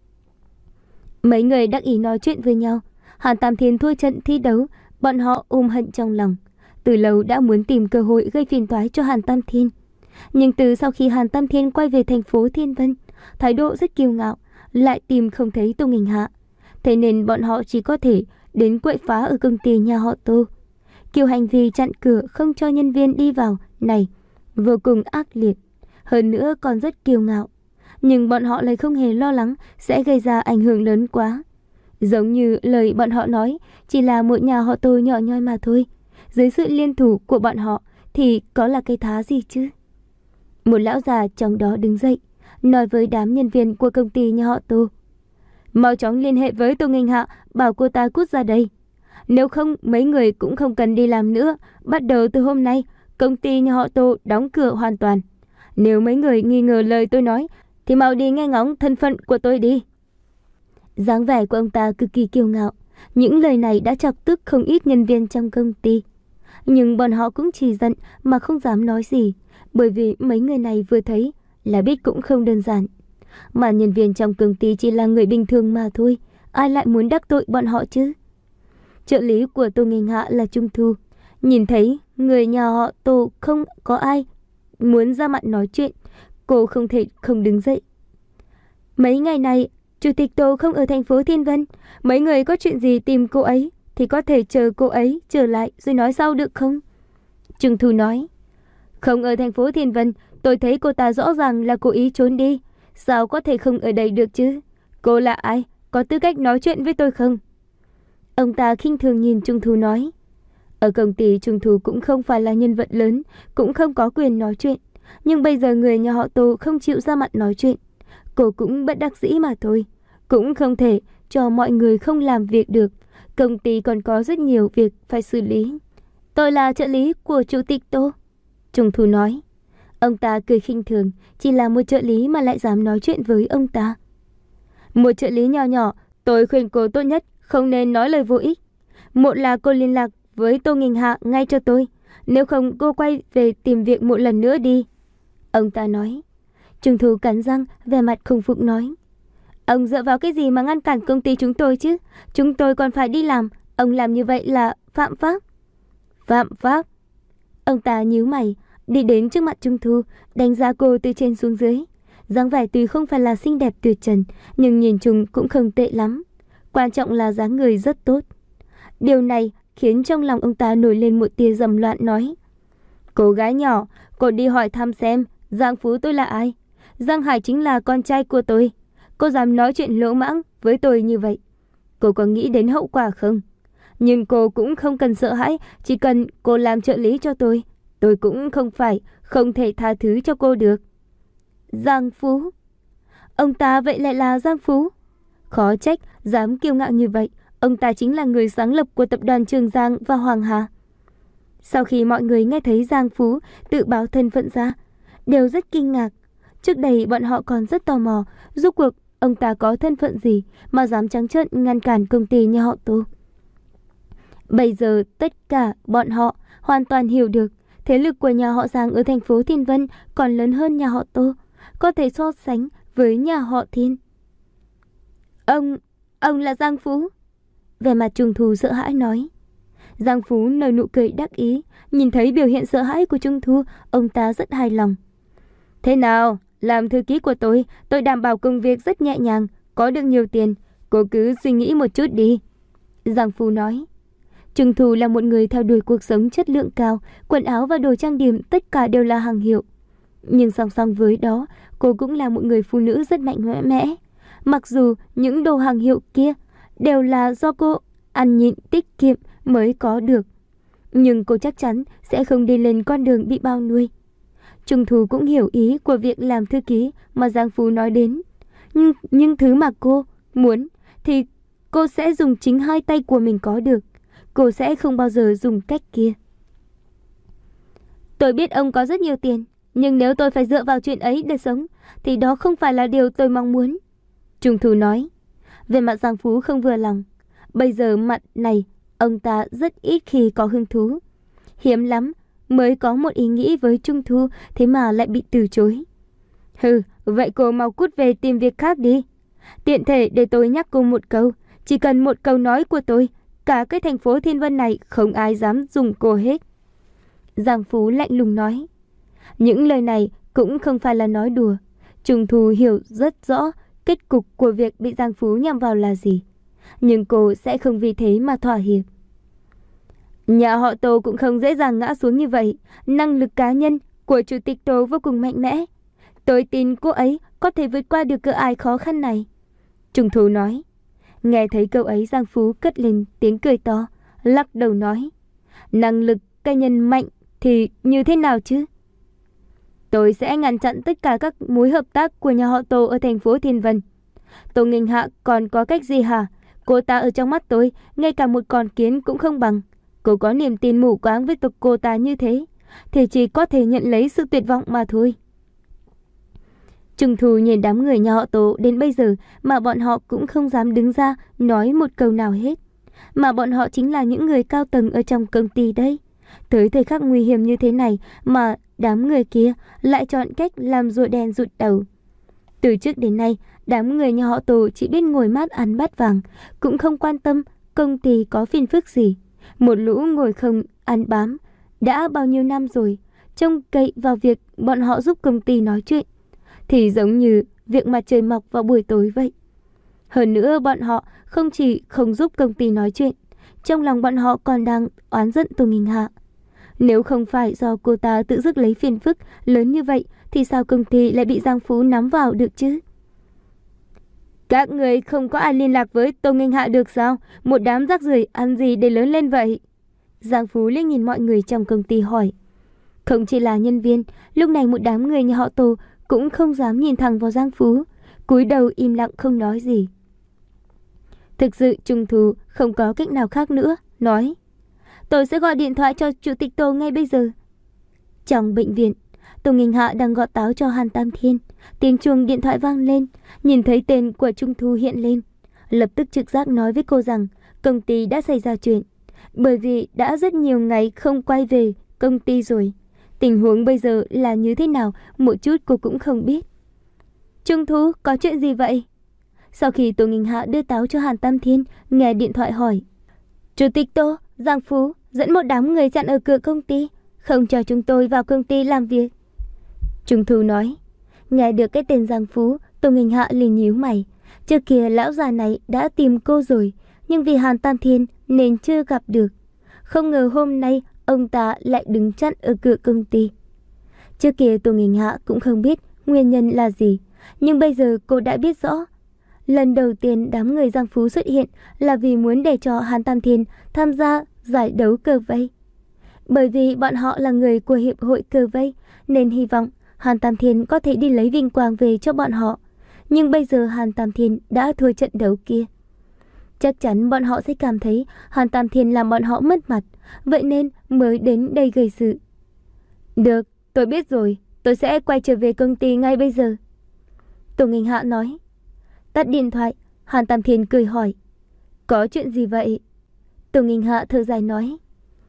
Mấy người đắc ý nói chuyện với nhau. Hàn Tam Thiên thua trận thi đấu, bọn họ ôm hận trong lòng. Từ lâu đã muốn tìm cơ hội gây phiền toái cho Hàn Tam Thiên. Nhưng từ sau khi Hàn Tam Thiên quay về thành phố Thiên Vân, thái độ rất kiêu ngạo, lại tìm không thấy Tô Nghênh Hạ. Thế nên bọn họ chỉ có thể đến quậy phá ở công ty nhà họ Tô. Kiểu hành vi chặn cửa không cho nhân viên đi vào này vô cùng ác liệt, hơn nữa còn rất kiêu ngạo. Nhưng bọn họ lại không hề lo lắng sẽ gây ra ảnh hưởng lớn quá. Giống như lời bọn họ nói, chỉ là một nhà họ Tô nhỏ nhoi mà thôi. Dưới sự liên thủ của bọn họ thì có là cái thá gì chứ? Một lão già trong đó đứng dậy, nói với đám nhân viên của công ty nhà họ Tô: mau chóng liên hệ với Tô Nghênh Hạ, bảo cô ta cút ra đây. Nếu không, mấy người cũng không cần đi làm nữa. Bắt đầu từ hôm nay, công ty nhà họ Tô đóng cửa hoàn toàn. Nếu mấy người nghi ngờ lời tôi nói, thì mau đi nghe ngóng thân phận của tôi đi. Dáng vẻ của ông ta cực kỳ kiêu ngạo. Những lời này đã chọc tức không ít nhân viên trong công ty. Nhưng bọn họ cũng chỉ giận mà không dám nói gì, bởi vì mấy người này vừa thấy là biết cũng không đơn giản. Mà nhân viên trong công ty chỉ là người bình thường mà thôi, ai lại muốn đắc tội bọn họ chứ? Trợ lý của Tô Nghênh Hạ là Trung Thu. Nhìn thấy người nhà họ Tô không có ai muốn ra mặt nói chuyện, cô không thể không đứng dậy. Mấy ngày này, Chủ tịch Tô không ở thành phố Thiên Vân. Mấy người có chuyện gì tìm cô ấy thì có thể chờ cô ấy trở lại rồi nói sau được không? Trung Thu nói. Không ở thành phố Thiên Vân, tôi thấy cô ta rõ ràng là cố ý trốn đi. Sao có thể không ở đây được chứ? Cô là ai? Có tư cách nói chuyện với tôi không? Ông ta khinh thường nhìn Trung Thu nói. Ở công ty Trung Thu cũng không phải là nhân vật lớn, cũng không có quyền nói chuyện. Nhưng bây giờ người nhà họ Tô không chịu ra mặt nói chuyện. Cô cũng bất đắc dĩ mà thôi. Cũng không thể cho mọi người không làm việc được. Công ty còn có rất nhiều việc phải xử lý. Tôi là trợ lý của Chủ tịch Tô, Trung Thu nói. Ông ta cười khinh thường, chỉ là một trợ lý mà lại dám nói chuyện với ông ta. Một trợ lý nhỏ nhỏ, tôi khuyên cô tốt nhất không nên nói lời vô ích. Một là cô liên lạc với Tô Nghênh Hạ ngay cho tôi. Nếu không cô quay về tìm việc một lần nữa đi, ông ta nói. Trung Thu cắn răng, vẻ mặt không phục nói. Ông dựa vào cái gì mà ngăn cản công ty chúng tôi chứ? Chúng tôi còn phải đi làm. Ông làm như vậy là phạm pháp. Phạm pháp? Ông ta nhíu mày, đi đến trước mặt Trung Thu, đánh giá cô từ trên xuống dưới. Dáng vẻ tuy không phải là xinh đẹp tuyệt trần, nhưng nhìn chung cũng không tệ lắm. Quan trọng là dáng người rất tốt. Điều này khiến trong lòng ông ta nổi lên một tia dầm loạn nói. Cô gái nhỏ, cô đi hỏi thăm xem Giang Phú tôi là ai? Giang Hải chính là con trai của tôi. Cô dám nói chuyện lỗ mãng với tôi như vậy, cô có nghĩ đến hậu quả không? Nhưng cô cũng không cần sợ hãi, chỉ cần cô làm trợ lý cho tôi, tôi cũng không phải không thể tha thứ cho cô được. Giang Phú? Ông ta vậy lại là Giang Phú? Khó trách dám kiêu ngạo như vậy, ông ta chính là người sáng lập của tập đoàn Trường Giang và Hoàng Hà. Sau khi mọi người nghe thấy Giang Phú tự báo thân phận ra, đều rất kinh ngạc. Trước đây bọn họ còn rất tò mò, rốt cuộc ông ta có thân phận gì mà dám trắng trợn ngăn cản công ty nhà họ Tô. Bây giờ tất cả bọn họ hoàn toàn hiểu được thế lực của nhà họ Giang ở thành phố Thiên Vân còn lớn hơn nhà họ Tô, có thể so sánh với nhà họ Thiên. Ông, ông là Giang Phú? Vẻ mặt Trung Thu sợ hãi nói. Giang Phú nở nụ cười đắc ý, nhìn thấy biểu hiện sợ hãi của Trung Thu, ông ta rất hài lòng. Thế nào, làm thư ký của tôi, tôi đảm bảo công việc rất nhẹ nhàng, có được nhiều tiền, cô cứ suy nghĩ một chút đi. Giang Phú nói. Trung Thu là một người theo đuổi cuộc sống chất lượng cao, quần áo và đồ trang điểm tất cả đều là hàng hiệu. Nhưng song song với đó, cô cũng là một người phụ nữ rất mạnh mẽ. Mặc dù những đồ hàng hiệu kia đều là do cô ăn nhịn tiết kiệm mới có được, nhưng cô chắc chắn sẽ không đi lên con đường bị bao nuôi. Trung Thu cũng hiểu ý của việc làm thư ký mà Giang Phú nói đến. Nhưng, nhưng thứ mà cô muốn thì cô sẽ dùng chính hai tay của mình có được. Cô sẽ không bao giờ dùng cách kia. Tôi biết ông có rất nhiều tiền, nhưng nếu tôi phải dựa vào chuyện ấy để sống thì đó không phải là điều tôi mong muốn. Trung Thu nói. Về mặt Giang Phú không vừa lòng. Bây giờ mặt này ông ta rất ít khi có hứng thú. Hiếm lắm mới có một ý nghĩ với Trung Thu, thế mà lại bị từ chối. Hừ, vậy cô mau cút về tìm việc khác đi. Tiện thể để tôi nhắc cô một câu, chỉ cần một câu nói của tôi, cả cái thành phố Thiên Vân này không ai dám dùng cô hết. Giang Phú lạnh lùng nói. Những lời này cũng không phải là nói đùa. Trung Thu hiểu rất rõ kết cục của việc bị Giang Phú nhắm vào là gì. Nhưng cô sẽ không vì thế mà thỏa hiệp. Nhà họ Tô cũng không dễ dàng ngã xuống như vậy. Năng lực cá nhân của Chủ tịch Tô vô cùng mạnh mẽ. Tôi tin cô ấy có thể vượt qua được cửa ải khó khăn này. Trung Thu nói. Nghe thấy câu ấy, Giang Phú cất lên tiếng cười to, lắc đầu nói. Năng lực cá nhân mạnh thì như thế nào chứ? Tôi sẽ ngăn chặn tất cả các mối hợp tác của nhà họ Tô ở thành phố Thiên Vân. Tô Nghinh Hạ còn có cách gì hả? Cô ta ở trong mắt tôi, ngay cả một con kiến cũng không bằng. Cô có niềm tin mù quáng với tục cô ta như thế, thì chỉ có thể nhận lấy sự tuyệt vọng mà thôi. Trung Thu nhìn đám người nhà họ Tô đến bây giờ mà bọn họ cũng không dám đứng ra nói một câu nào hết. Mà bọn họ chính là những người cao tầng ở trong công ty đây. Tới thời khắc nguy hiểm như thế này mà đám người kia lại chọn cách làm rùa đen rụt đầu. Từ trước đến nay, đám người nhà họ Tô chỉ biết ngồi mát ăn bát vàng, cũng không quan tâm công ty có phiền phức gì. Một lũ ngồi không ăn bám, đã bao nhiêu năm rồi, trông cậy vào việc bọn họ giúp công ty nói chuyện, thì giống như việc mặt trời mọc vào buổi tối vậy. Hơn nữa, bọn họ không chỉ không giúp công ty nói chuyện, trong lòng bọn họ còn đang oán giận Tô Nghinh Hạ. Nếu không phải do cô ta tự dứt lấy phiền phức lớn như vậy, thì sao công ty lại bị Giang Phú nắm vào được chứ? Các người không có ai liên lạc với Tô Nghinh Hạ được sao? Một đám rác rưởi ăn gì để lớn lên vậy? Giang Phú liếc nhìn mọi người trong công ty hỏi. Không chỉ là nhân viên, lúc này một đám người nhà họ Tô cũng không dám nhìn thẳng vào Giang Phú, cúi đầu im lặng không nói gì. Thực sự Trung Thu không có cách nào khác nữa, nói. Tôi sẽ gọi điện thoại cho Chủ tịch Tô ngay bây giờ. Trong bệnh viện, Tô Nghinh Hạ đang gọt táo cho Hàn Tam Thiên. Tiếng chuông điện thoại vang lên, nhìn thấy tên của Trung Thu hiện lên. Lập tức trực giác nói với cô rằng công ty đã xảy ra chuyện. Bởi vì đã rất nhiều ngày không quay về công ty rồi. Tình huống bây giờ là như thế nào, một chút cô cũng không biết. Trung Thu, có chuyện gì vậy? Sau khi Tô Nghinh Hạ đưa táo cho Hàn Tam Thiên, nghe điện thoại hỏi. Chủ tịch Tô, Giang Phú dẫn một đám người chặn ở cửa công ty, không cho chúng tôi vào công ty làm việc. Trung Thu nói. Nghe được cái tên Giang Phú, Tô Nghinh Hạ liền nhíu mày. Trước kia lão già này đã tìm cô rồi, nhưng vì Hàn Tam Thiên nên chưa gặp được. Không ngờ hôm nay ông ta lại đứng chặn ở cửa công ty. Trước kia Tô Nghinh Hạ cũng không biết nguyên nhân là gì, nhưng bây giờ cô đã biết rõ. Lần đầu tiên đám người Giang Phú xuất hiện là vì muốn để cho Hàn Tam Thiên tham gia giải đấu cờ vây. Bởi vì bọn họ là người của hiệp hội cờ vây, nên hy vọng Hàn Tam Thiên có thể đi lấy vinh quang về cho bọn họ. Nhưng bây giờ Hàn Tam Thiên đã thua trận đấu kia. Chắc chắn bọn họ sẽ cảm thấy Hàn Tam Thiên làm bọn họ mất mặt, vậy nên mới đến đây gây sự. Được, tôi biết rồi, tôi sẽ quay trở về công ty ngay bây giờ. Tô Nghinh Hạ nói. Tắt điện thoại, Hàn Tam Thiên cười hỏi. Có chuyện gì vậy? Tô Nghinh Hạ thở dài nói.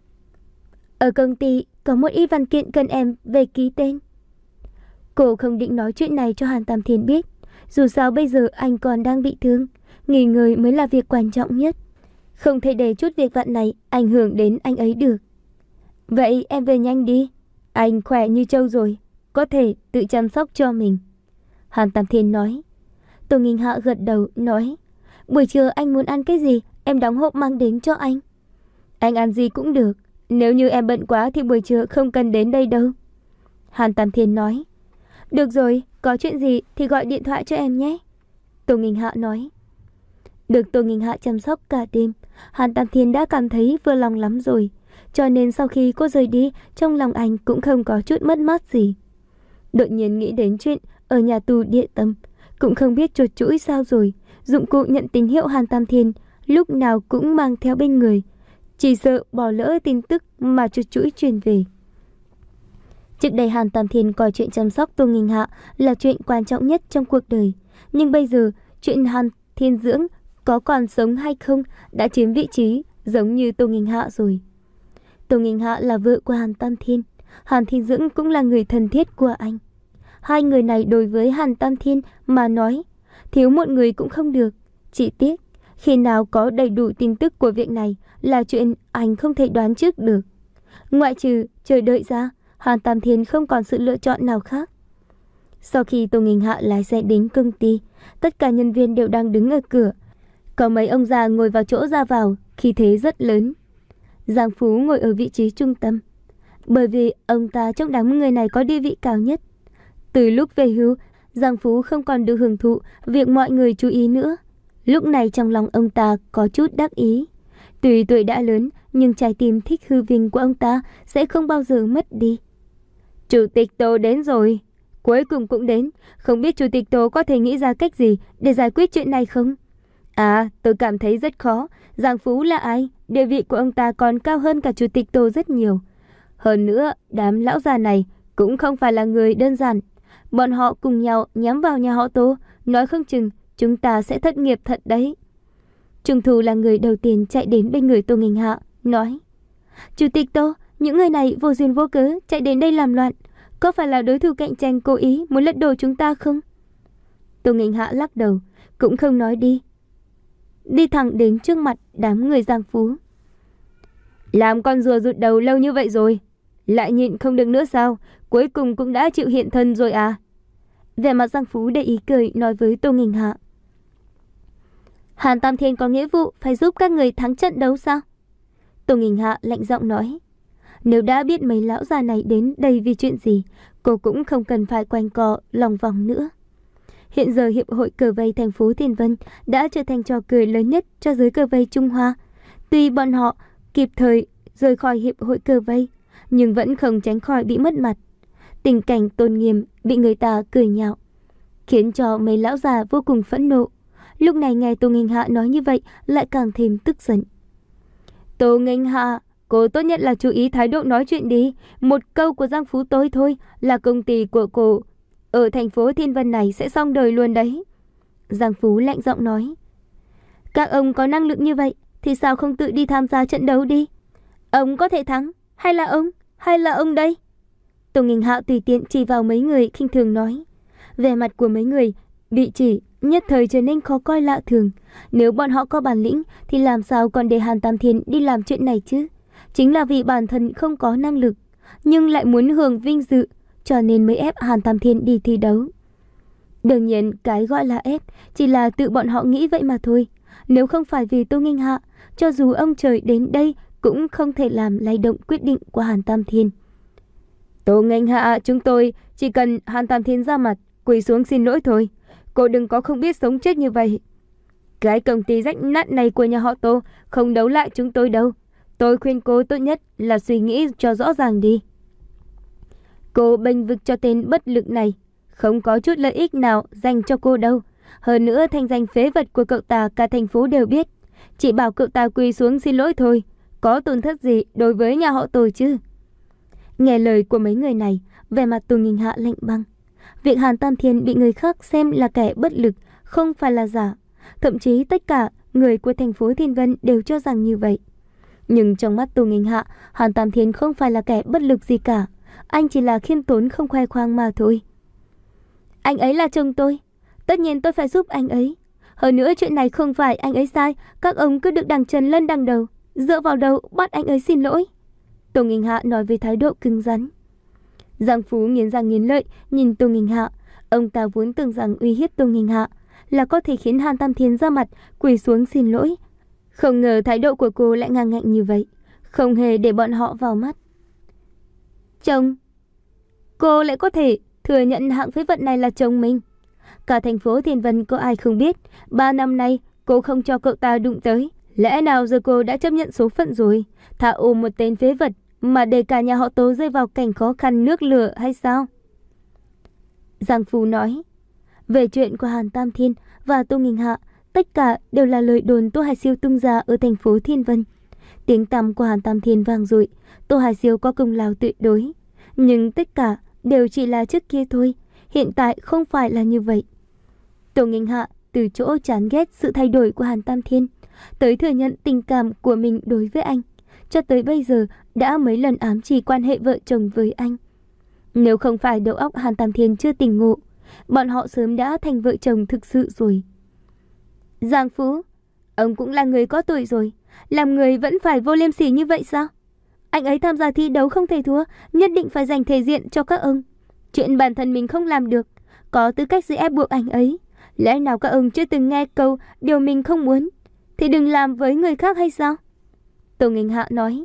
Ở công ty có một ít văn kiện cần em về ký tên. Cô không định nói chuyện này cho Hàn Tam Thiên biết. Dù sao bây giờ anh còn đang bị thương, nghỉ ngơi mới là việc quan trọng nhất. Không thể để chút việc vặt này ảnh hưởng đến anh ấy được. Vậy em về nhanh đi. Anh khỏe như trâu rồi, có thể tự chăm sóc cho mình. Hàn Tam Thiên nói. Tô Nghinh Hạ gật đầu nói. Buổi trưa anh muốn ăn cái gì, em đóng hộp mang đến cho anh. Anh ăn gì cũng được, nếu như em bận quá thì buổi trưa không cần đến đây đâu. Hàn Tam Thiên nói. Được rồi, có chuyện gì thì gọi điện thoại cho em nhé. Tô Nghinh Hạ nói. Được Tô Nghinh Hạ chăm sóc cả đêm, Hàn Tam Thiên đã cảm thấy vừa lòng lắm rồi. Cho nên sau khi cô rời đi, trong lòng anh cũng không có chút mất mát gì. Đột nhiên nghĩ đến chuyện ở nhà tù Địa Tâm, cũng không biết chuột chuỗi sao rồi. Dụng cụ nhận tín hiệu Hàn Tam Thiên lúc nào cũng mang theo bên người, chỉ sợ bỏ lỡ tin tức mà chuột chuỗi truyền về. Trước đây Hàn Tam Thiên coi chuyện chăm sóc Tô Nghinh Hạ là chuyện quan trọng nhất trong cuộc đời. Nhưng bây giờ chuyện Hàn Thiên Dưỡng có còn sống hay không đã chiếm vị trí giống như Tô Nghinh Hạ rồi. Tô Nghinh Hạ là vợ của Hàn Tam Thiên, Hàn Thiên Dưỡng cũng là người thân thiết của anh. hai người này đối với Hàn Tam Thiên mà nói, thiếu một người cũng không được. Chỉ tiếc, khi nào có đầy đủ tin tức của việc này là chuyện anh không thể đoán trước được. Ngoại trừ chờ đợi ra, Hàn Tam Thiên không còn sự lựa chọn nào khác. Sau khi Tô Nghinh Hạ lái xe đến công ty, tất cả nhân viên đều đang đứng ở cửa. Có mấy ông già ngồi vào chỗ ra vào, khí thế rất lớn. Giang Phú ngồi ở vị trí trung tâm, bởi vì ông ta trong đám người này có địa vị cao nhất. Từ lúc về hưu, Giang Phú không còn được hưởng thụ việc mọi người chú ý nữa. Lúc này trong lòng ông ta có chút đắc ý. Tuy tuổi đã lớn, nhưng trái tim thích hư vinh của ông ta sẽ không bao giờ mất đi. Chủ tịch Tô đến rồi. Cuối cùng cũng đến. Không biết Chủ tịch Tô có thể nghĩ ra cách gì để giải quyết chuyện này không? À, tôi cảm thấy rất khó. Giang Phú là ai? Địa vị của ông ta còn cao hơn cả Chủ tịch Tô rất nhiều. Hơn nữa, đám lão già này cũng không phải là người đơn giản. Bọn họ cùng nhau nhắm vào nhà họ Tô, nói không chừng chúng ta sẽ thất nghiệp thật đấy. Trung Thu là người đầu tiên chạy đến bên người Tô Nghinh Hạ, nói: Chủ tịch Tô, những người này vô duyên vô cớ chạy đến đây làm loạn, có phải là đối thủ cạnh tranh cố ý muốn lật đổ chúng ta không? Tô Nghinh Hạ lắc đầu, cũng không nói đi. Đi thẳng đến trước mặt đám người Giang Phú. Làm con rùa rụt đầu lâu như vậy rồi, lại nhịn không được nữa sao? Cuối cùng cũng đã chịu hiện thân rồi à? Vẻ mặt Giang Phú để ý cười nói với Tô Nghinh Hạ. Hàn Tam Thiên có nghĩa vụ phải giúp các người thắng trận đấu sao? Tô Nghinh Hạ lạnh giọng nói. Nếu đã biết mấy lão già này đến đây vì chuyện gì, cô cũng không cần phải quanh co lòng vòng nữa. Hiện giờ Hiệp hội Cờ vây thành phố Thiên Vân đã trở thành trò cười lớn nhất cho giới cờ vây Trung Hoa. Tuy bọn họ kịp thời rời khỏi Hiệp hội Cờ vây, nhưng vẫn không tránh khỏi bị mất mặt. Tình cảnh tôn nghiêm bị người ta cười nhạo, khiến cho mấy lão già vô cùng phẫn nộ. Lúc này nghe Tô Nghinh Hạ nói như vậy lại càng thêm tức giận. Tô Nghinh Hạ, cô tốt nhất là chú ý thái độ nói chuyện đi. Một câu của Giang Phú tôi thôi là công ty của cô ở thành phố Thiên Vân này sẽ xong đời luôn đấy. Giang Phú lạnh giọng nói. Các ông có năng lực như vậy thì sao không tự đi tham gia trận đấu đi? Ông có thể thắng, hay là ông, hay là ông đây? Tô Nghinh Hạ tùy tiện chỉ vào mấy người khinh thường nói. Vẻ mặt của mấy người bị chỉ nhất thời trở nên khó coi lạ thường. Nếu bọn họ có bản lĩnh thì làm sao còn để Hàn Tam Thiên đi làm chuyện này chứ? Chính là vì bản thân không có năng lực, nhưng lại muốn hưởng vinh dự, cho nên mới ép Hàn Tam Thiên đi thi đấu. Đương nhiên cái gọi là ép chỉ là tự bọn họ nghĩ vậy mà thôi. Nếu không phải vì Tô Nghinh Hạ, cho dù ông trời đến đây cũng không thể làm lay động quyết định của Hàn Tam Thiên. Tô Nghinh Hạ, chúng tôi chỉ cần Hàn Tam Thiên ra mặt quỳ xuống xin lỗi thôi. Cô đừng có không biết sống chết như vậy. Cái công ty rách nát này của nhà họ Tô không đấu lại chúng tôi đâu. Tôi khuyên cô tốt nhất là suy nghĩ cho rõ ràng đi. Cô bênh vực cho tên bất lực này, không có chút lợi ích nào dành cho cô đâu. Hơn nữa thanh danh phế vật của cậu ta cả thành phố đều biết. Chỉ bảo cậu ta quỳ xuống xin lỗi thôi, có tổn thất gì đối với nhà họ Tô chứ? Nghe lời của mấy người này, vẻ mặt Tô Nghinh Hạ lạnh băng. Việc Hàn Tam Thiên bị người khác xem là kẻ bất lực không phải là giả. Thậm chí tất cả người của thành phố Thiên Vân đều cho rằng như vậy. Nhưng trong mắt Tô Nghinh Hạ, Hàn Tam Thiên không phải là kẻ bất lực gì cả. Anh chỉ là khiêm tốn không khoe khoang mà thôi. Anh ấy là chồng tôi, tất nhiên tôi phải giúp anh ấy. Hơn nữa chuyện này không phải anh ấy sai, các ông cứ được đằng chân lên đằng đầu, dựa vào đầu bắt anh ấy xin lỗi. Tô Nghinh Hạ nói với thái độ cứng rắn. Giang Phú nghiến răng nghiến lợi nhìn Tô Nghinh Hạ. Ông ta vốn tưởng rằng uy hiếp Tô Nghinh Hạ là có thể khiến Hàn Tam Thiên ra mặt quỳ xuống xin lỗi. Không ngờ thái độ của cô lại ngang ngạnh như vậy, không hề để bọn họ vào mắt. Chồng? Cô lại có thể thừa nhận hạng phế vật này là chồng mình? Cả thành phố Thiên Vân có ai không biết, ba năm nay cô không cho cậu ta đụng tới. Lẽ nào giờ cô đã chấp nhận số phận rồi, thà ôm một tên phế vật mà để cả nhà họ Tô rơi vào cảnh khó khăn nước lửa hay sao? Giang Phú nói. Về chuyện của Hàn Tam Thiên và Tô Nghinh Hạ, tất cả đều là lời đồn Tô Hải Siêu tung ra ở thành phố Thiên Vân. Tiếng tăm của Hàn Tam Thiên vang dội, Tô Hải Siêu có công lao tuyệt đối. Nhưng tất cả đều chỉ là trước kia thôi, hiện tại không phải là như vậy. Tô Nghinh Hạ từ chỗ chán ghét sự thay đổi của Hàn Tam Thiên, tới thừa nhận tình cảm của mình đối với anh, cho tới bây giờ đã mấy lần ám chỉ quan hệ vợ chồng với anh. Nếu không phải đầu óc Hàn Tam Thiên chưa tỉnh ngộ, bọn họ sớm đã thành vợ chồng thực sự rồi. Giang Phú, ông cũng là người có tuổi rồi, làm người vẫn phải vô liêm sỉ như vậy sao? Anh ấy tham gia thi đấu không thể thua, nhất định phải giành thể diện cho các ông. Chuyện bản thân mình không làm được, có tư cách gì ép buộc anh ấy? Lẽ nào các ông chưa từng nghe câu điều mình không muốn thì đừng làm với người khác hay sao? Tô Nghênh Hạ nói.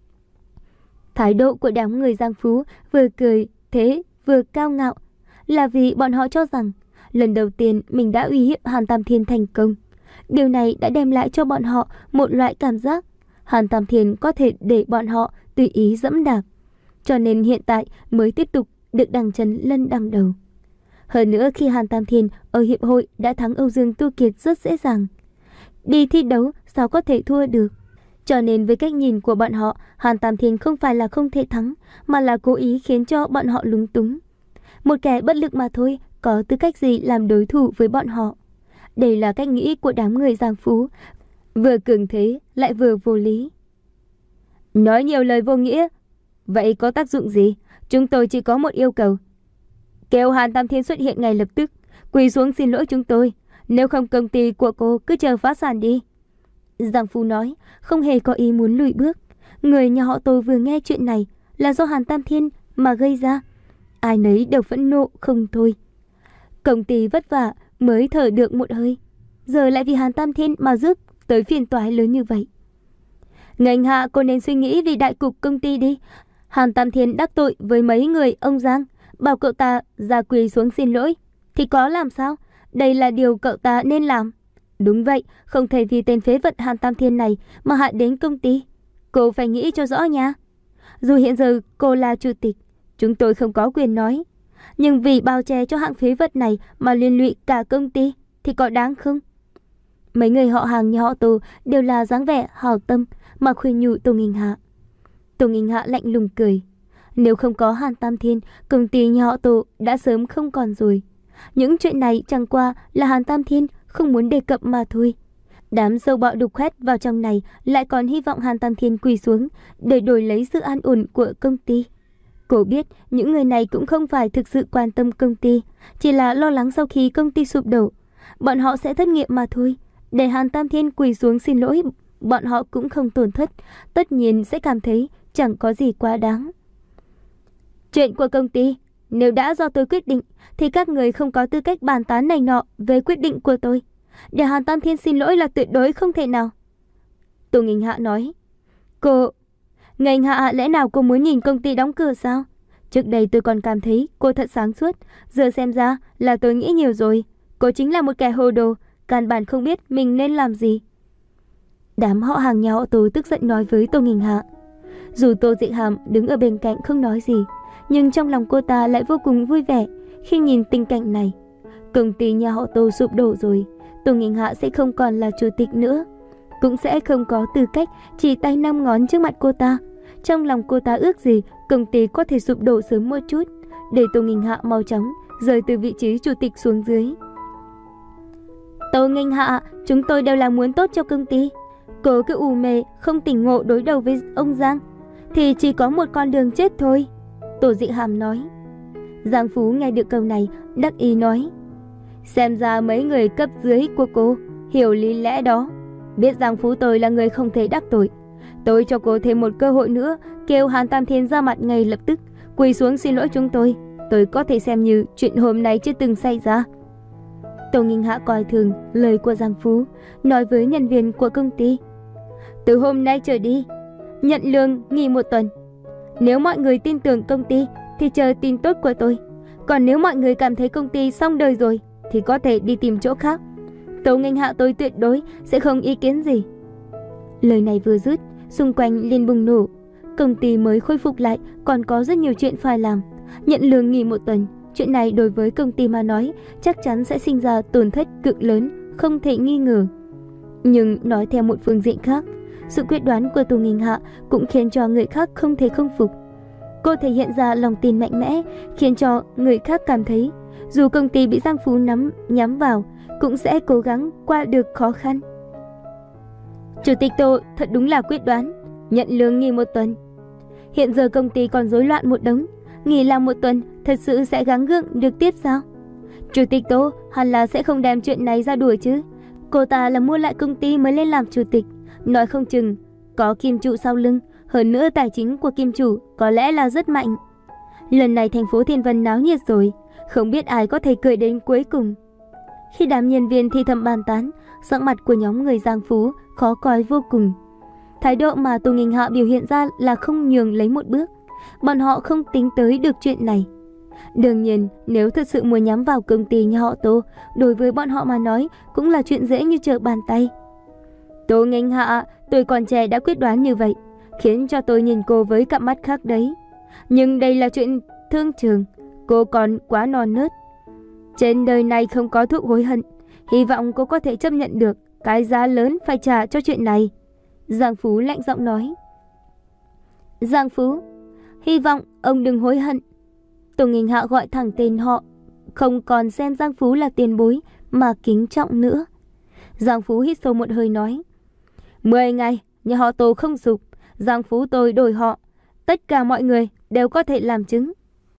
Thái độ của đám người Giang Phú vừa cười thế vừa cao ngạo, là vì bọn họ cho rằng lần đầu tiên mình đã uy hiếp Hàn Tam Thiên thành công. Điều này đã đem lại cho bọn họ một loại cảm giác Hàn Tam Thiên có thể để bọn họ tùy ý dẫm đạp, cho nên hiện tại mới tiếp tục được đằng chân lân đằng đầu. Hơn nữa khi Hàn Tam Thiên ở hiệp hội đã thắng Âu Dương Tu Kiệt rất dễ dàng, đi thi đấu sao có thể thua được. Cho nên với cách nhìn của bọn họ, Hàn Tam Thiên không phải là không thể thắng, mà là cố ý khiến cho bọn họ lúng túng. Một kẻ bất lực mà thôi, có tư cách gì làm đối thủ với bọn họ. Đây là cách nghĩ của đám người Giang Phú, vừa cường thế lại vừa vô lý. Nói nhiều lời vô nghĩa, vậy có tác dụng gì? Chúng tôi chỉ có một yêu cầu. Kêu Hàn Tam Thiên xuất hiện ngay lập tức, quỳ xuống xin lỗi chúng tôi. Nếu không công ty của cô cứ chờ phá sản đi. Giang Phú nói, không hề có ý muốn lùi bước. Người nhà họ Tô vừa nghe chuyện này là do Hàn Tam Thiên mà gây ra, ai nấy đều phẫn nộ không thôi. Công ty vất vả mới thở được một hơi, giờ lại vì Hàn Tam Thiên mà rước tới phiền toái lớn như vậy. Nghênh Hạ, cô nên suy nghĩ vì đại cục công ty đi. Hàn Tam Thiên đắc tội với mấy người ông Giang, bảo cậu ta ra quỳ xuống xin lỗi thì có làm sao? Đây là điều cậu ta nên làm. Đúng vậy, không thể vì tên phế vật Hàn Tam Thiên này mà hại đến công ty. Cô phải nghĩ cho rõ nha. Dù hiện giờ cô là chủ tịch, chúng tôi không có quyền nói, nhưng vì bao che cho hạng phế vật này mà liên lụy cả công ty thì có đáng không? Mấy người họ hàng nhà họ Tô đều là dáng vẻ hảo tâm mà khuyên nhủ Tô Nghênh Hạ. Tô Nghênh Hạ lạnh lùng cười. Nếu không có Hàn Tam Thiên, công ty nhà họ Tô đã sớm không còn rồi. Những chuyện này chẳng qua là Hàn Tam Thiên không muốn đề cập mà thôi. Đám sâu bọ đục khoét vào trong này lại còn hy vọng Hàn Tam Thiên quỳ xuống để đổi lấy sự an ổn của công ty. Cô biết những người này cũng không phải thực sự quan tâm công ty, chỉ là lo lắng sau khi công ty sụp đổ, bọn họ sẽ thất nghiệp mà thôi. Để Hàn Tam Thiên quỳ xuống xin lỗi, bọn họ cũng không tổn thất, tất nhiên sẽ cảm thấy chẳng có gì quá đáng. Chuyện của công ty, nếu đã do tôi quyết định, thì các người không có tư cách bàn tán này nọ về quyết định của tôi. Để Hàn Tam Thiên xin lỗi là tuyệt đối không thể nào. Tô Nghênh Hạ nói. Cô... Nghênh Hạ, lẽ nào cô muốn nhìn công ty đóng cửa sao? Trước đây tôi còn cảm thấy cô thật sáng suốt, giờ xem ra là tôi nghĩ nhiều rồi. Cô chính là một kẻ hồ đồ, căn bản không biết mình nên làm gì. Đám họ hàng nhà họ Tô tức giận nói với Tô Nghênh Hạ. Dù Tô Dị Hàm đứng ở bên cạnh không nói gì, nhưng trong lòng cô ta lại vô cùng vui vẻ khi nhìn tình cảnh này. Công ty nhà họ Tô sụp đổ rồi, Tô Nghênh Hạ sẽ không còn là chủ tịch nữa, cũng sẽ không có tư cách chỉ tay năm ngón trước mặt cô ta. Trong lòng cô ta ước gì công ty có thể sụp đổ sớm một chút, để Tô Nghênh Hạ mau chóng rời từ vị trí chủ tịch xuống dưới. Tô Nghênh Hạ, chúng tôi đều là muốn tốt cho công ty. Cô cứ ù mê không tỉnh ngộ đối đầu với ông Giang thì chỉ có một con đường chết thôi, Tô Dị Hàm nói. Giang Phú nghe được câu này đắc ý nói. Xem ra mấy người cấp dưới của cô hiểu lý lẽ đó, biết Giang Phú tôi là người không thể đắc tội. Tôi cho cô thêm một cơ hội nữa, kêu Hàn Tam Thiên ra mặt ngay lập tức quỳ xuống xin lỗi chúng tôi. Tôi có thể xem như chuyện hôm nay chưa từng xảy ra. Tô Nghênh Hạ coi thường lời của Giang Phú, nói với nhân viên của công ty. Từ hôm nay trở đi, nhận lương nghỉ một tuần. Nếu mọi người tin tưởng công ty thì chờ tin tốt của tôi. Còn nếu mọi người cảm thấy công ty xong đời rồi thì có thể đi tìm chỗ khác. Tô Nghênh Hạ tôi tuyệt đối sẽ không ý kiến gì. Lời này vừa dứt, xung quanh liền bùng nổ. Công ty mới khôi phục lại, còn có rất nhiều chuyện phải làm. Nhận lương nghỉ một tuần, chuyện này đối với công ty mà nói chắc chắn sẽ sinh ra tổn thất cực lớn, không thể nghi ngờ. Nhưng nói theo một phương diện khác, sự quyết đoán của Tô Nghênh Hạ cũng khiến cho người khác không thể không phục. Cô thể hiện ra lòng tin mạnh mẽ, khiến cho người khác cảm thấy dù công ty bị Giang Phú nắm nhắm vào cũng sẽ cố gắng qua được khó khăn. Chủ tịch Tô thật đúng là quyết đoán, nhận lương nghỉ một tuần. Hiện giờ công ty còn rối loạn một đống, nghỉ làm một tuần thật sự sẽ gắng gượng được tiếp sao? Chủ tịch Tô hẳn là sẽ không đem chuyện này ra đuổi chứ. Cô ta là mua lại công ty mới lên làm chủ tịch, nói không chừng có Kim Chủ sau lưng, hơn nữa tài chính của Kim Chủ có lẽ là rất mạnh. Lần này thành phố Thiên Vân náo nhiệt rồi, không biết ai có thể cười đến cuối cùng. Khi đám nhân viên thì thầm bàn tán, sắc mặt của nhóm người Giang Phú khó coi vô cùng. Thái độ mà Tô Nghinh Hạ biểu hiện ra là không nhường lấy một bước. Bọn họ không tính tới được chuyện này. Đương nhiên, nếu thật sự muốn nhắm vào công ty nhà họ Tô, đối với bọn họ mà nói cũng là chuyện dễ như trở bàn tay. Tô Nghinh Hạ, tôi còn trẻ đã quyết đoán như vậy, khiến cho tôi nhìn cô với cặp mắt khác đấy. Nhưng đây là chuyện thương trường, cô còn quá non nớt. Trên đời này không có thuốc hối hận, hy vọng cô có thể chấp nhận được cái giá lớn phải trả cho chuyện này. Giang Phú lạnh giọng nói. Giang Phú, hy vọng ông đừng hối hận. Tô Nghinh Hạ gọi thẳng tên họ, không còn xem Giang Phú là tiền bối mà kính trọng nữa. Giang Phú hít sâu một hơi nói. Mười ngày, nhà họ Tô không sụp, Giang Phú tôi đổi họ. Tất cả mọi người đều có thể làm chứng.